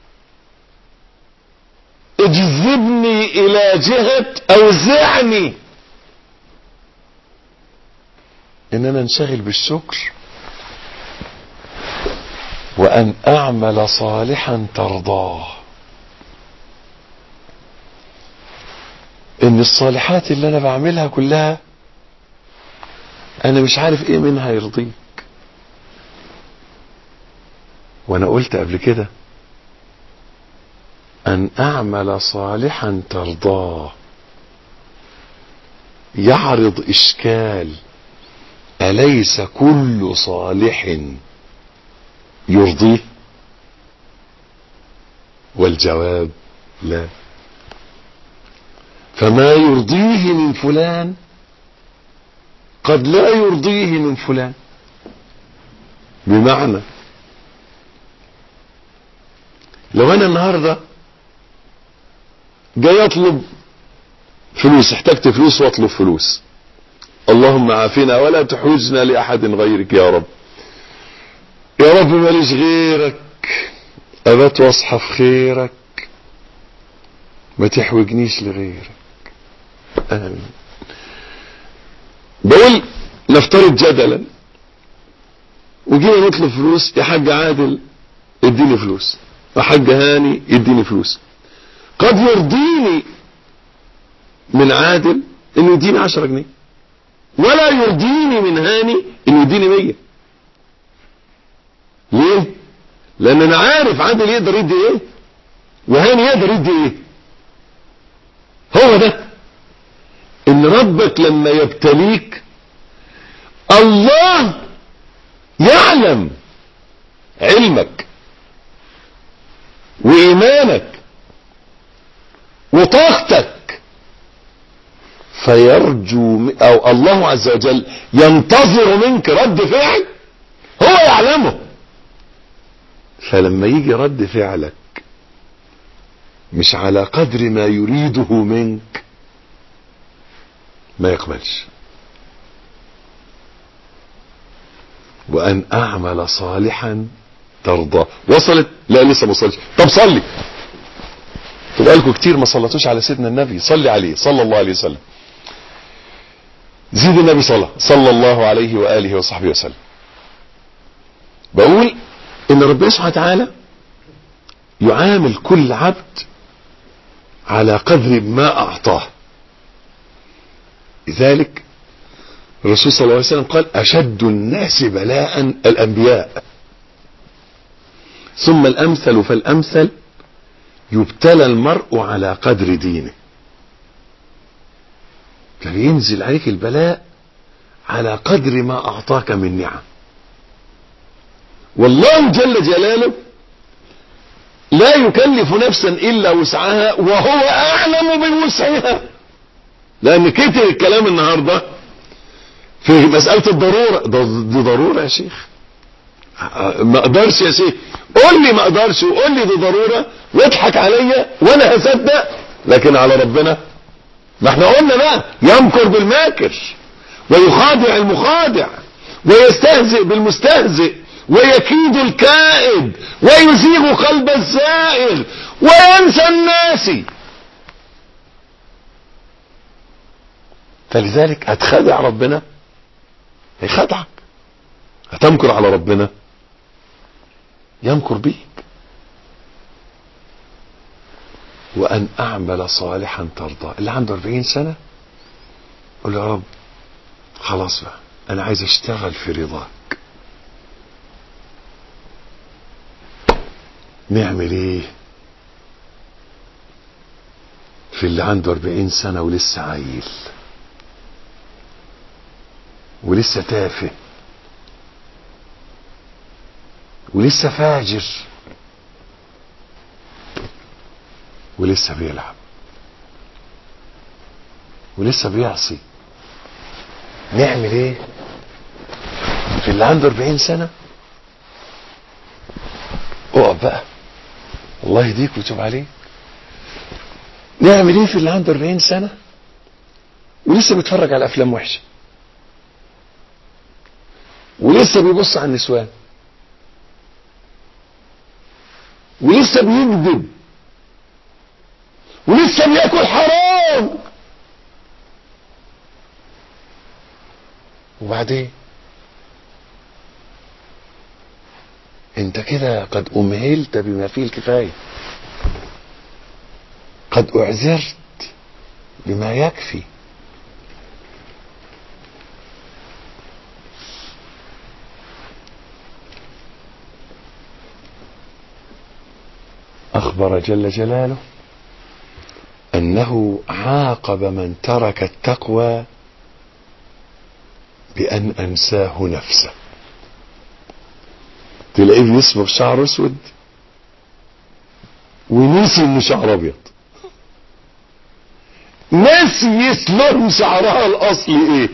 اجذبني الى جهة اوزعني ان انا انشغل بالشكر وان اعمل صالحا ترضاه. ان الصالحات اللي انا بعملها كلها انا مش عارف ايه منها يرضيك. وانا قلت قبل كده ان اعمل صالحا ترضاه يعرض اشكال اليس كل صالح يرضيه؟ والجواب لا. فما يرضيه من فلان قد لا يرضيه من فلان. بمعنى لو انا النهاردة جاي اطلب فلوس، احتجت فلوس واطلب فلوس، اللهم عافنا ولا تحوجنا لاحد غيرك يا رب، يا رب ماليش غيرك، ابات واصحى في خيرك، ما تحوجنيش لغيرك، امين. بقول نفترض جدلا وجينا نطلب فلوس، يا حاج عادل اديني فلوس، يا حاج هاني اديني فلوس. قد يرضيني من عادل انه يديني عشرة جنيه، ولا يرضيني من هاني انه يديني مية. ليه؟ لان انا عارف عادل يقدر يدي ايه وهاني يقدر يدي ايه. هو ده ان ربك لما يبتليك الله يعلم علمك وايمانك وطاقتك، فيرجو او الله عز وجل ينتظر منك رد فعل هو يعلمه. فلما يجي رد فعلك مش على قدر ما يريده منك ما يقبلش. وان اعمل صالحا ترضى. وصلت؟ لا لسه ما وصلتش. طب صلي. تبقى لكم كتير ما صلتوش على سيدنا النبي، صلي عليه صلى الله عليه وسلم. زيد النبي صلى صلى الله عليه واله وصحبه وسلم. بقول ان ربنا سبحانه وتعالى يعامل كل عبد على قدر ما اعطاه. لذلك الرسول صلى الله عليه وسلم قال اشد الناس بلاء الانبياء ثم الامثل فالامثل يبتلى المرء على قدر دينه. فينزل عليك البلاء على قدر ما اعطاك من نعم. والله جل جلاله لا يكلف نفسا الا وسعها وهو اعلم بوسعها. لان كتر الكلام النهارده في مسألة الضرورة، دي ضرورة يا شيخ، ما اقدرش يا سيدي، قول لي ما اقدرش وقول لي دي ضرورة واضحك عليا وانا هصدق، لكن على ربنا ما احنا قلنا بقى يمكر بالماكر ويخادع المخادع ويستهزئ بالمستهزئ ويكيد الكائد ويزيغ قلب الزائغ وينسى الناس. فلذلك هتخدع ربنا هيخدعك، هتمكر على ربنا يمكر بيك. وأن أعمل صالحا ترضى. اللي عنده أربعين سنة قل يا رب خلاص بقى أنا عايز أشتغل في رضاك. نعمل إيه في اللي عنده أربعين سنة ولسه عيل ولسه تافه ولسه فاجر ولسه بيلعب ولسه بيعصي؟ نعمل ايه في اللي عنده أربعين سنة؟ اقف بقى الله يهديك ويتوب عليك. نعمل ايه في اللي عنده أربعين سنة ولسه بيتفرج على افلام وحشة ولسه بيبص على النسوان ولسه بيكذب ولسه بياكل حرام؟ وبعدين انت كده قد امهلت بما فيه الكفاية، قد اعذرت بما يكفي. أخبر جل جلاله أنه عاقب من ترك التقوى بأن أنساه نفسه. تلاقيه بيصبغ شعر أسود ونسي إنه شعر أبيض، نسي لون شعرها الأصلي إيه.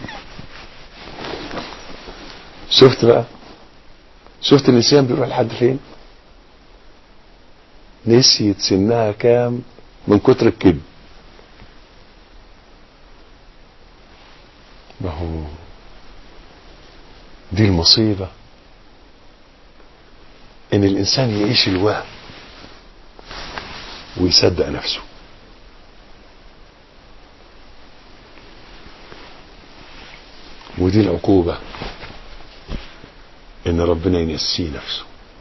شفت بقى، شفت النسيان بيروح لحد فين؟ نسيت سنها كام من كتر الكذب. ما هو دي المصيبة، ان الانسان يعيش الوهم ويصدق نفسه. ودي العقوبة، ان ربنا ينسيه نفسه.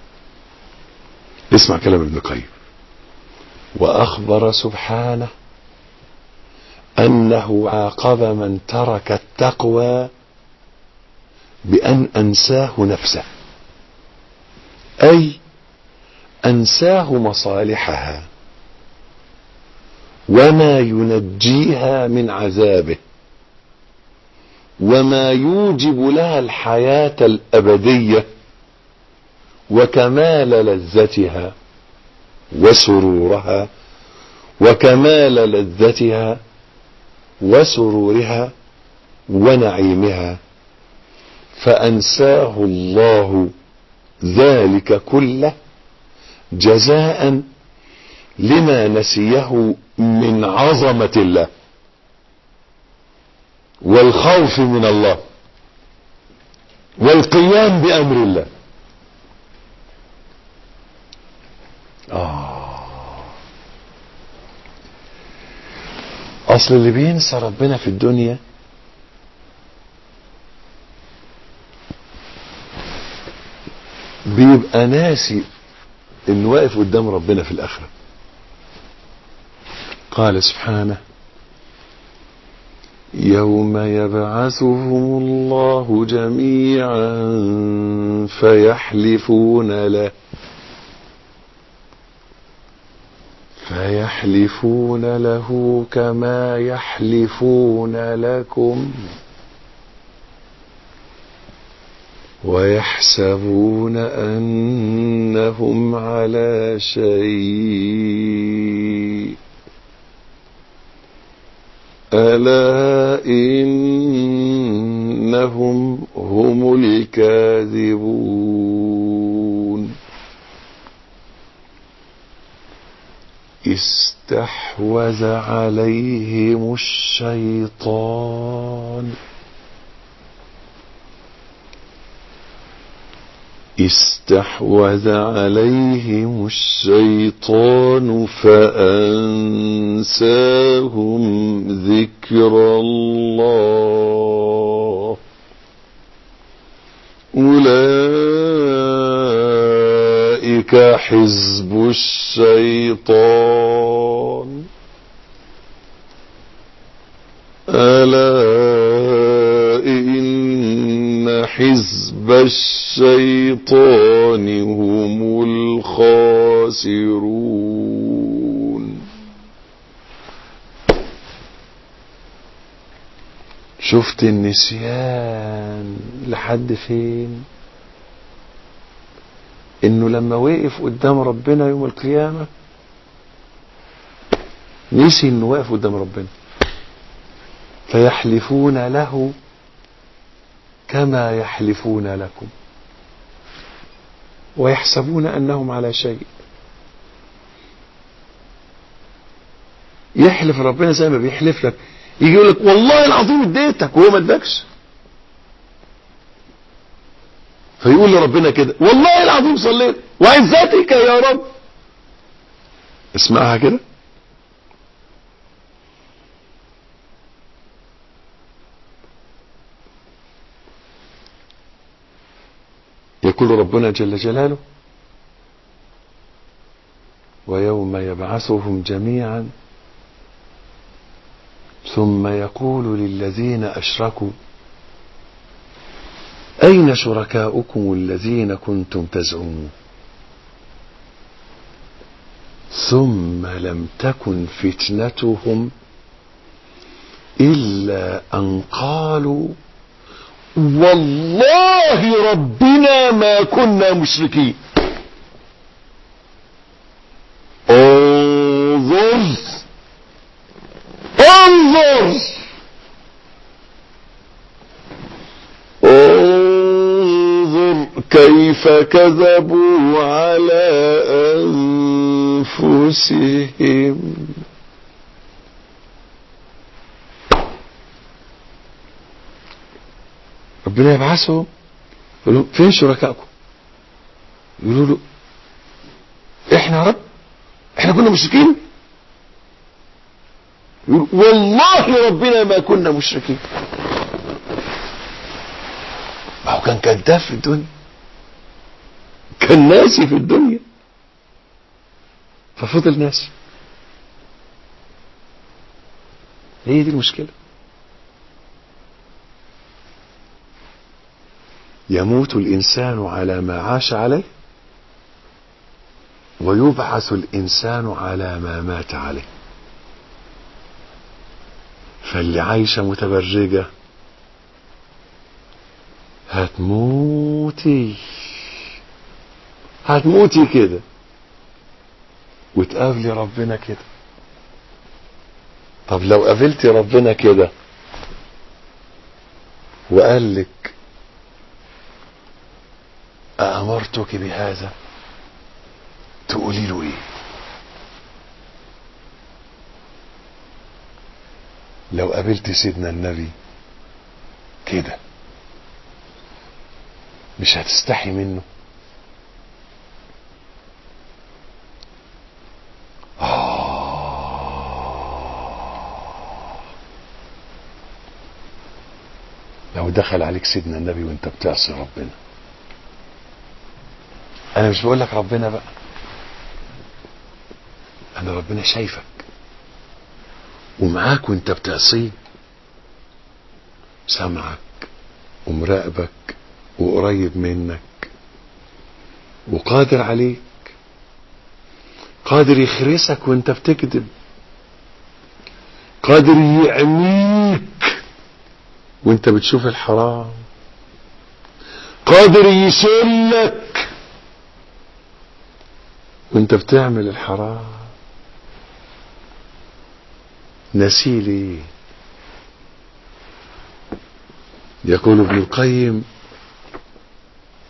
اسمع كلام ابن القيم: وأخبر سبحانه أنه عاقب من ترك التقوى بأن أنساه نفسه، أي أنساه مصالحها وما ينجيها من عذابه وما يوجب لها الحياة الأبدية وكمال لذتها وسرورها وكمال لذتها وسرورها ونعيمها، فأنساه الله ذلك كله جزاء لما نسيه من عظمة الله والخوف من الله والقيام بأمر الله. آه أصل اللي بينسى ربنا في الدنيا بيبقى ناسي إنه واقف قدام ربنا في الآخرة. قال سبحانه: يوم يبعثهم الله جميعا فيحلفون له فيحلفون له كما يحلفون لكم ويحسبون أنهم على شيء ألا إنهم هم الكاذبون. استحوذ عليهم الشيطان استحوذ عليهم الشيطان فأنساهم ذكر الله أولئك حزب الشيطان ألا إن حزب الشيطان هم الخاسرون. شفت النسيان لحد فين؟ انه لما وقف قدام ربنا يوم القيامة نسي انه واقف قدام ربنا، فيحلفون له كما يحلفون لكم ويحسبون انهم على شيء. يحلف ربنا زي ما بيحلف لك، يجي يقول لك والله العظيم اديتك وهو ما ادكش، فيقول لربنا كده والله العظيم صليت وعزتك يا رب. اسمعها كده، يقول ربنا جل جلاله ويوم يبعثهم جميعا ثم يقول للذين أشركوا أين شركاؤكم الذين كنتم تزعمون ثم لم تكن فتنتهم إلا أن قالوا والله ربنا ما كنا مشركين. انظر انظر انظر كيف كذبوا على أنفسهم. ربنا يبعثهم يقول لهم فين شركائكم؟ يقولوا له احنا يا رب احنا كنا مشركين. يقول والله ربنا ما كنا مشركين. ما هو كان كذاب في الدنيا، كان ناسي في الدنيا، ففضل ناسي. هي دي المشكلة. يموت الإنسان على ما عاش عليه ويبعث الإنسان على ما مات عليه. فاللي عايشة متبرجة هتموتي هتموتي كده وتقابلي ربنا كده. طب لو قابلتي ربنا كده وقال لك أأمرتك بهذا، تقولي له ايه؟ لو قابلت سيدنا النبي كده مش هتستحي منه؟ آه لو دخل عليك سيدنا النبي وانت بتعصي ربنا، انا مش بقول لك ربنا بقى، انا ربنا شايفك ومعاك وانت بتعصيه، سامعك ومراقبك وقريب منك وقادر عليك، قادر يخرسك وانت بتكذب، قادر يعميك وانت بتشوف الحرام، قادر يشلك وانت بتعمل الحرام. نسي ليه؟ يقول ابن القيم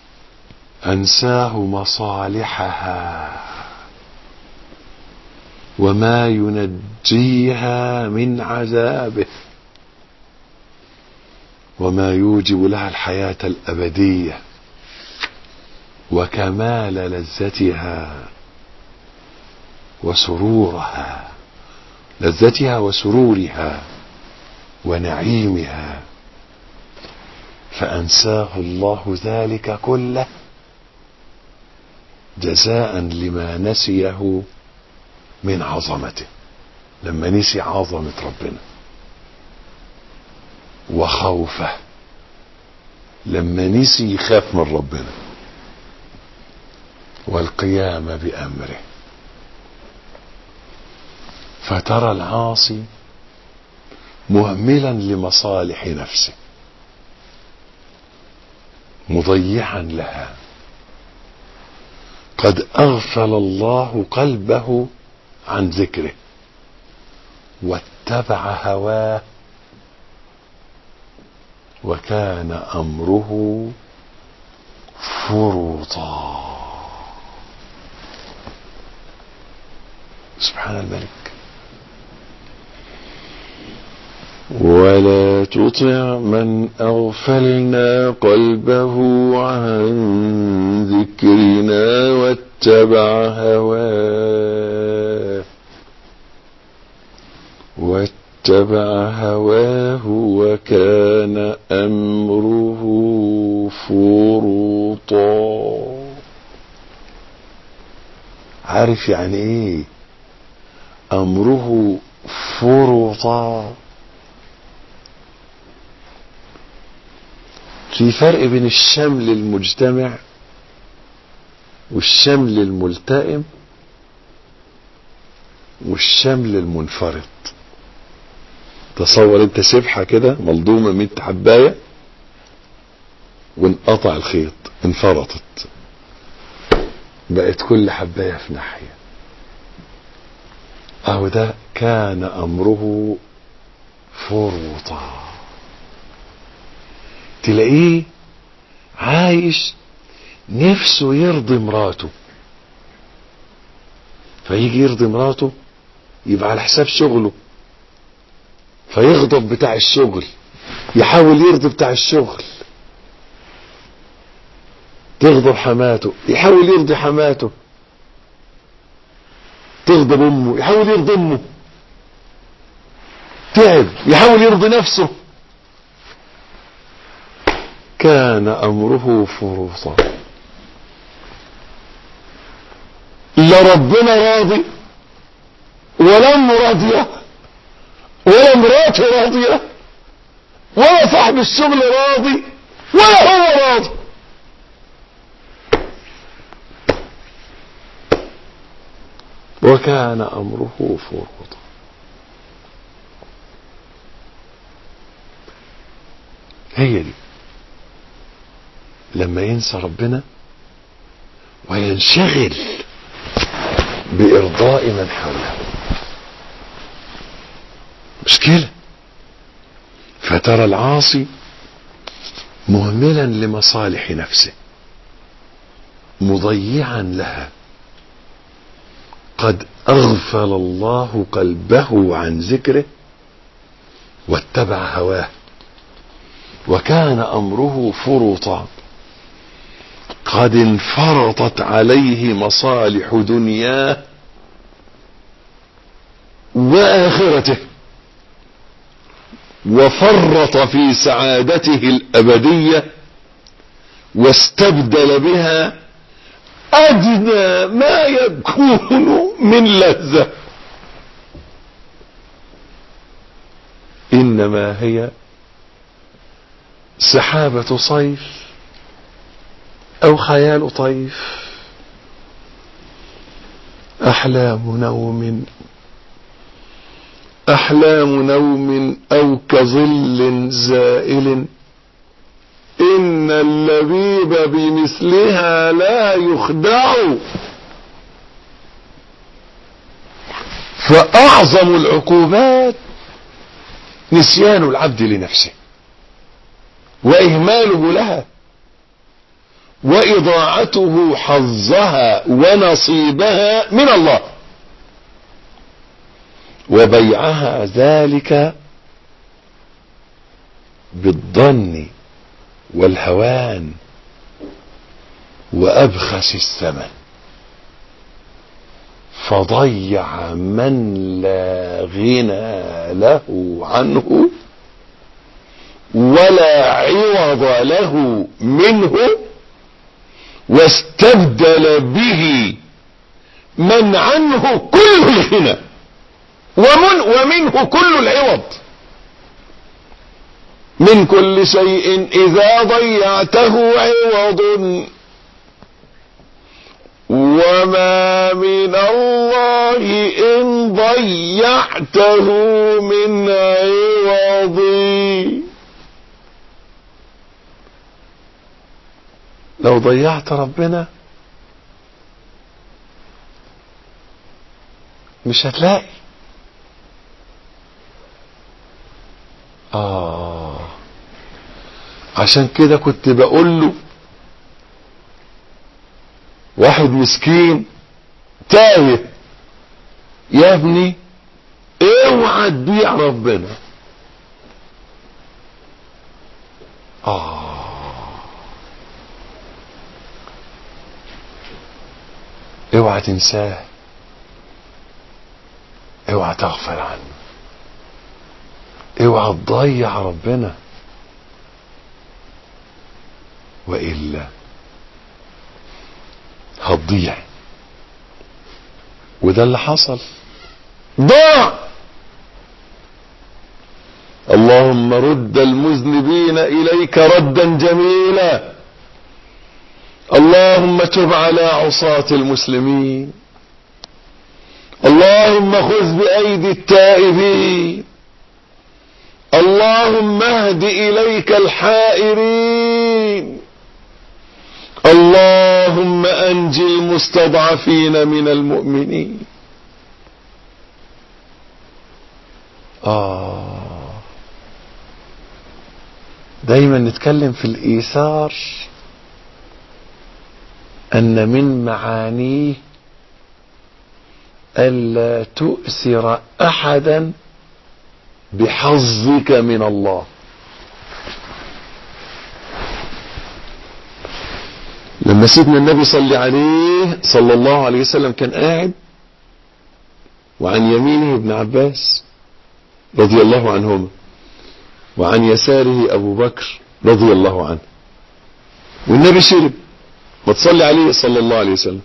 أنساه مصالحها وما ينجيها من عذابه وما يوجب لها الحياة الأبدية وكمال لذتها وسرورها، لذتها وسرورها ونعيمها، فأنساه الله ذلك كله جزاء لما نسيه من عظمته. لما نسي عظمة ربنا وخوفه، لما نسي يخاف من ربنا والقيام بأمره، فترى العاصي مهملا لمصالح نفسه مضيعا لها، قد أغفل الله قلبه عن ذكره واتبع هواه وكان أمره فرطا. سبحان الملك. ولا تطع من أغفلنا قلبه عن ذكرنا واتبع هواه واتبع هواه وكان أمره فرطا. عارف يعني ايه أمره فرطا؟ في فرق بين الشمل المجتمع والشمل الملتئم والشمل المنفرط. تصور انت سبحة كده ملضومة مية حباية وانقطع الخيط، انفرطت، بقت كل حباية في ناحية. اهو ده كان امره فرطا. تلاقيه عايش نفسه يرضي مراته، فيجي يرضي مراته يبقى على حساب شغله، فيغضب بتاع الشغل، يحاول يرضي بتاع الشغل. تغضب حماته يحاول يرضي حماته، تغضب امه يحاول يرضي امه، تعب يحاول يرضي نفسه. كان امره فرطا. لا ربنا راضي ولا امه راضيه ولا مراته راضيه ولا صاحب الشغل راضي ولا هو راضي. وكان امره فرطا. هي دي لما ينسى ربنا وينشغل بإرضاء من حوله مشكلة. فترى العاصي مهملا لمصالح نفسه مضيعا لها، قد أغفل الله قلبه عن ذكره واتبع هواه وكان أمره فرطا. قد انفرطت عليه مصالح دنياه وآخرته وفرط في سعادته الأبدية واستبدل بها أدنى ما يكون من لذة. إنما هي سحابة صيف أو خيال طيف، أحلام نوم أحلام نوم أو كظل زائل، إن اللبيب بمثلها لا يخدع. فأعظم العقوبات نسيان العبد لنفسه وإهماله لها وإضاعته حظها ونصيبها من الله. وبيعها ذلك بالظن والهوان وأبخس الثمن، فضيع من لا غنى له عنه ولا عوض له منه، واستبدل به من عنه كل الغنى ومن ومنه كل العوض. من كل شيء إذا ضيعته عوض، وما من الله إن ضيعته من عوض. لو ضيعت ربنا مش هتلاقي. آه عشان كده كنت بقول له واحد مسكين تايه، يا ابني اوعى تبيع ربنا. آه اوعى تنساه، اوعى تغفل عنه، اوعى تضيع ربنا، وإلا هتضيع. وده اللي حصل، ضاع. اللهم رد المذنبين إليك ردا جميلا، اللهم تب على عصاة المسلمين، اللهم خذ بأيدي التائبين، اللهم اهد إليك الحائرين، اللهم أنجي المستضعفين من المؤمنين. آه دايما نتكلم في الإيثار أن من معانيه ألا تؤثر أحدا بحظك من الله. لما سيدنا النبي صلى عليه صلى الله عليه وسلم كان قاعد وعن يمينه ابن عباس رضي الله عنهما وعن يساره أبو بكر رضي الله عنه، والنبي شرب، ما تصلي عليه صلى الله عليه وسلم.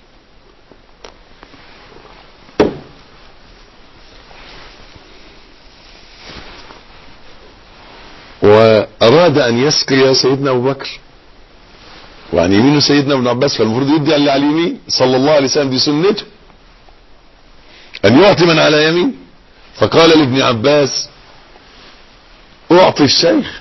وأراد أن يسقي سيدنا أبو بكر وعن يمينه سيدنا ابن عباس، فالمفروض يدي اللي على اليمين صلى الله عليه وسلم، دي سنته أن يعطي من على يمين. فقال لابن عباس أعطي الشيخ،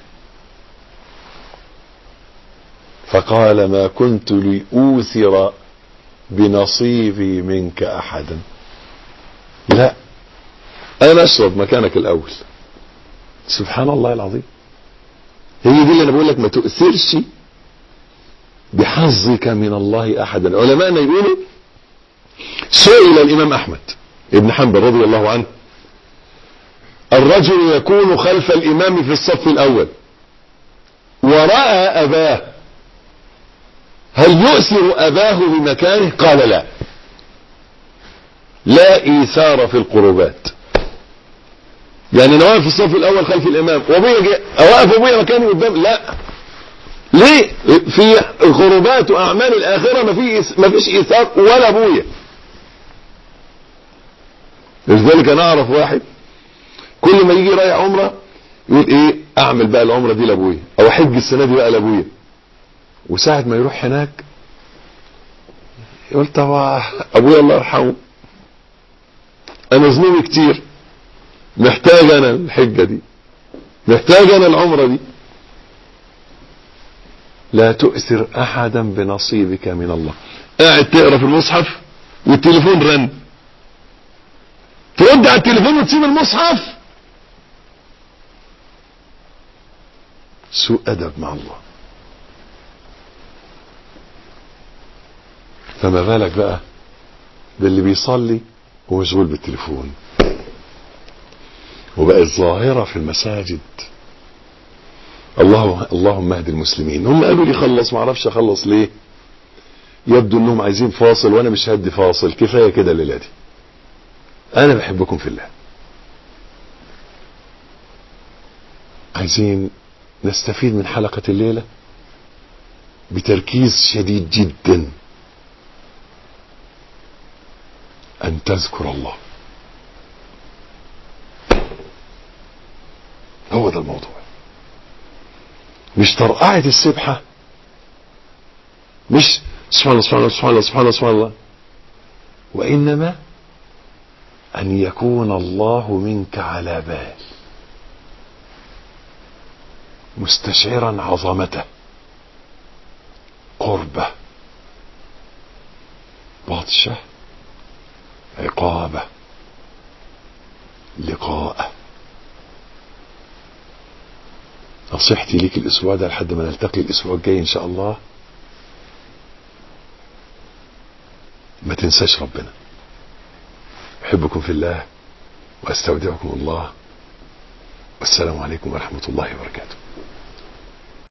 فقال ما كنت لأوثر بنصيبي منك أحدا، لا أنا أشرب مكانك الأول. سبحان الله العظيم. هي دي اللي أنا بقول لك، ما تؤثرش بحظك من الله أحدا. علماءنا يقولوا سئل الإمام أحمد ابن حنبل رضي الله عنه، الرجل يكون خلف الإمام في الصف الأول ورأى أباه، هل يؤثر أباه بمكانه؟ قال لا، لا إيثار في القربات. يعني أنا واقف في الصف الأول خلف الإمام وأبويا جاء، أوقف أبويا مكاني قدام؟ لا. ليه؟ في القربات وأعمال الآخرة ما في ما فيش إيثار ولا أبويا. لذلك أنا أعرف واحد كل ما يجي رايح عمرة يقول إيه، أعمل بقى العمرة دي لأبويا، أو أحج السنة دي بقى لأبويا. وساعة ما يروح هناك يقول طب أبويا الله يرحمه أنا ذنوبي كتير، محتاج أنا الحجة دي، محتاج أنا العمرة دي. لا تؤثر أحدا بنصيبك من الله. قاعد تقرأ في المصحف والتليفون رن، ترد على التليفون وتسيب المصحف، سوء أدب مع الله. فما بالك بقى باللي بيصلي ومشغول بالتليفون. وبقت ظاهرة في المساجد. الله اللهم اهد المسلمين. هم قالوا لي خلص، ما اعرفش اخلص ليه، يبدو انهم عايزين فاصل وانا مش هدي فاصل، كفاية كده الليلة دي. انا بحبكم في الله. عايزين نستفيد من حلقة الليلة بتركيز شديد جدا، ان تذكر الله. هو ده الموضوع، مش طرقعة السبحة، مش سبحان الله سبحان الله سبحان الله سبحان الله سبحان الله، وإنما أن يكون الله منك على بال، مستشعرا عظمته، قربه، بطشه، عقابه، لقاءه. نصيحتي ليك الاسبوع ده لحد ما نلتقي الاسبوع الجاي ان شاء الله، ما تنساش ربنا. احبكم في الله واستودعكم الله، والسلام عليكم ورحمة الله وبركاته.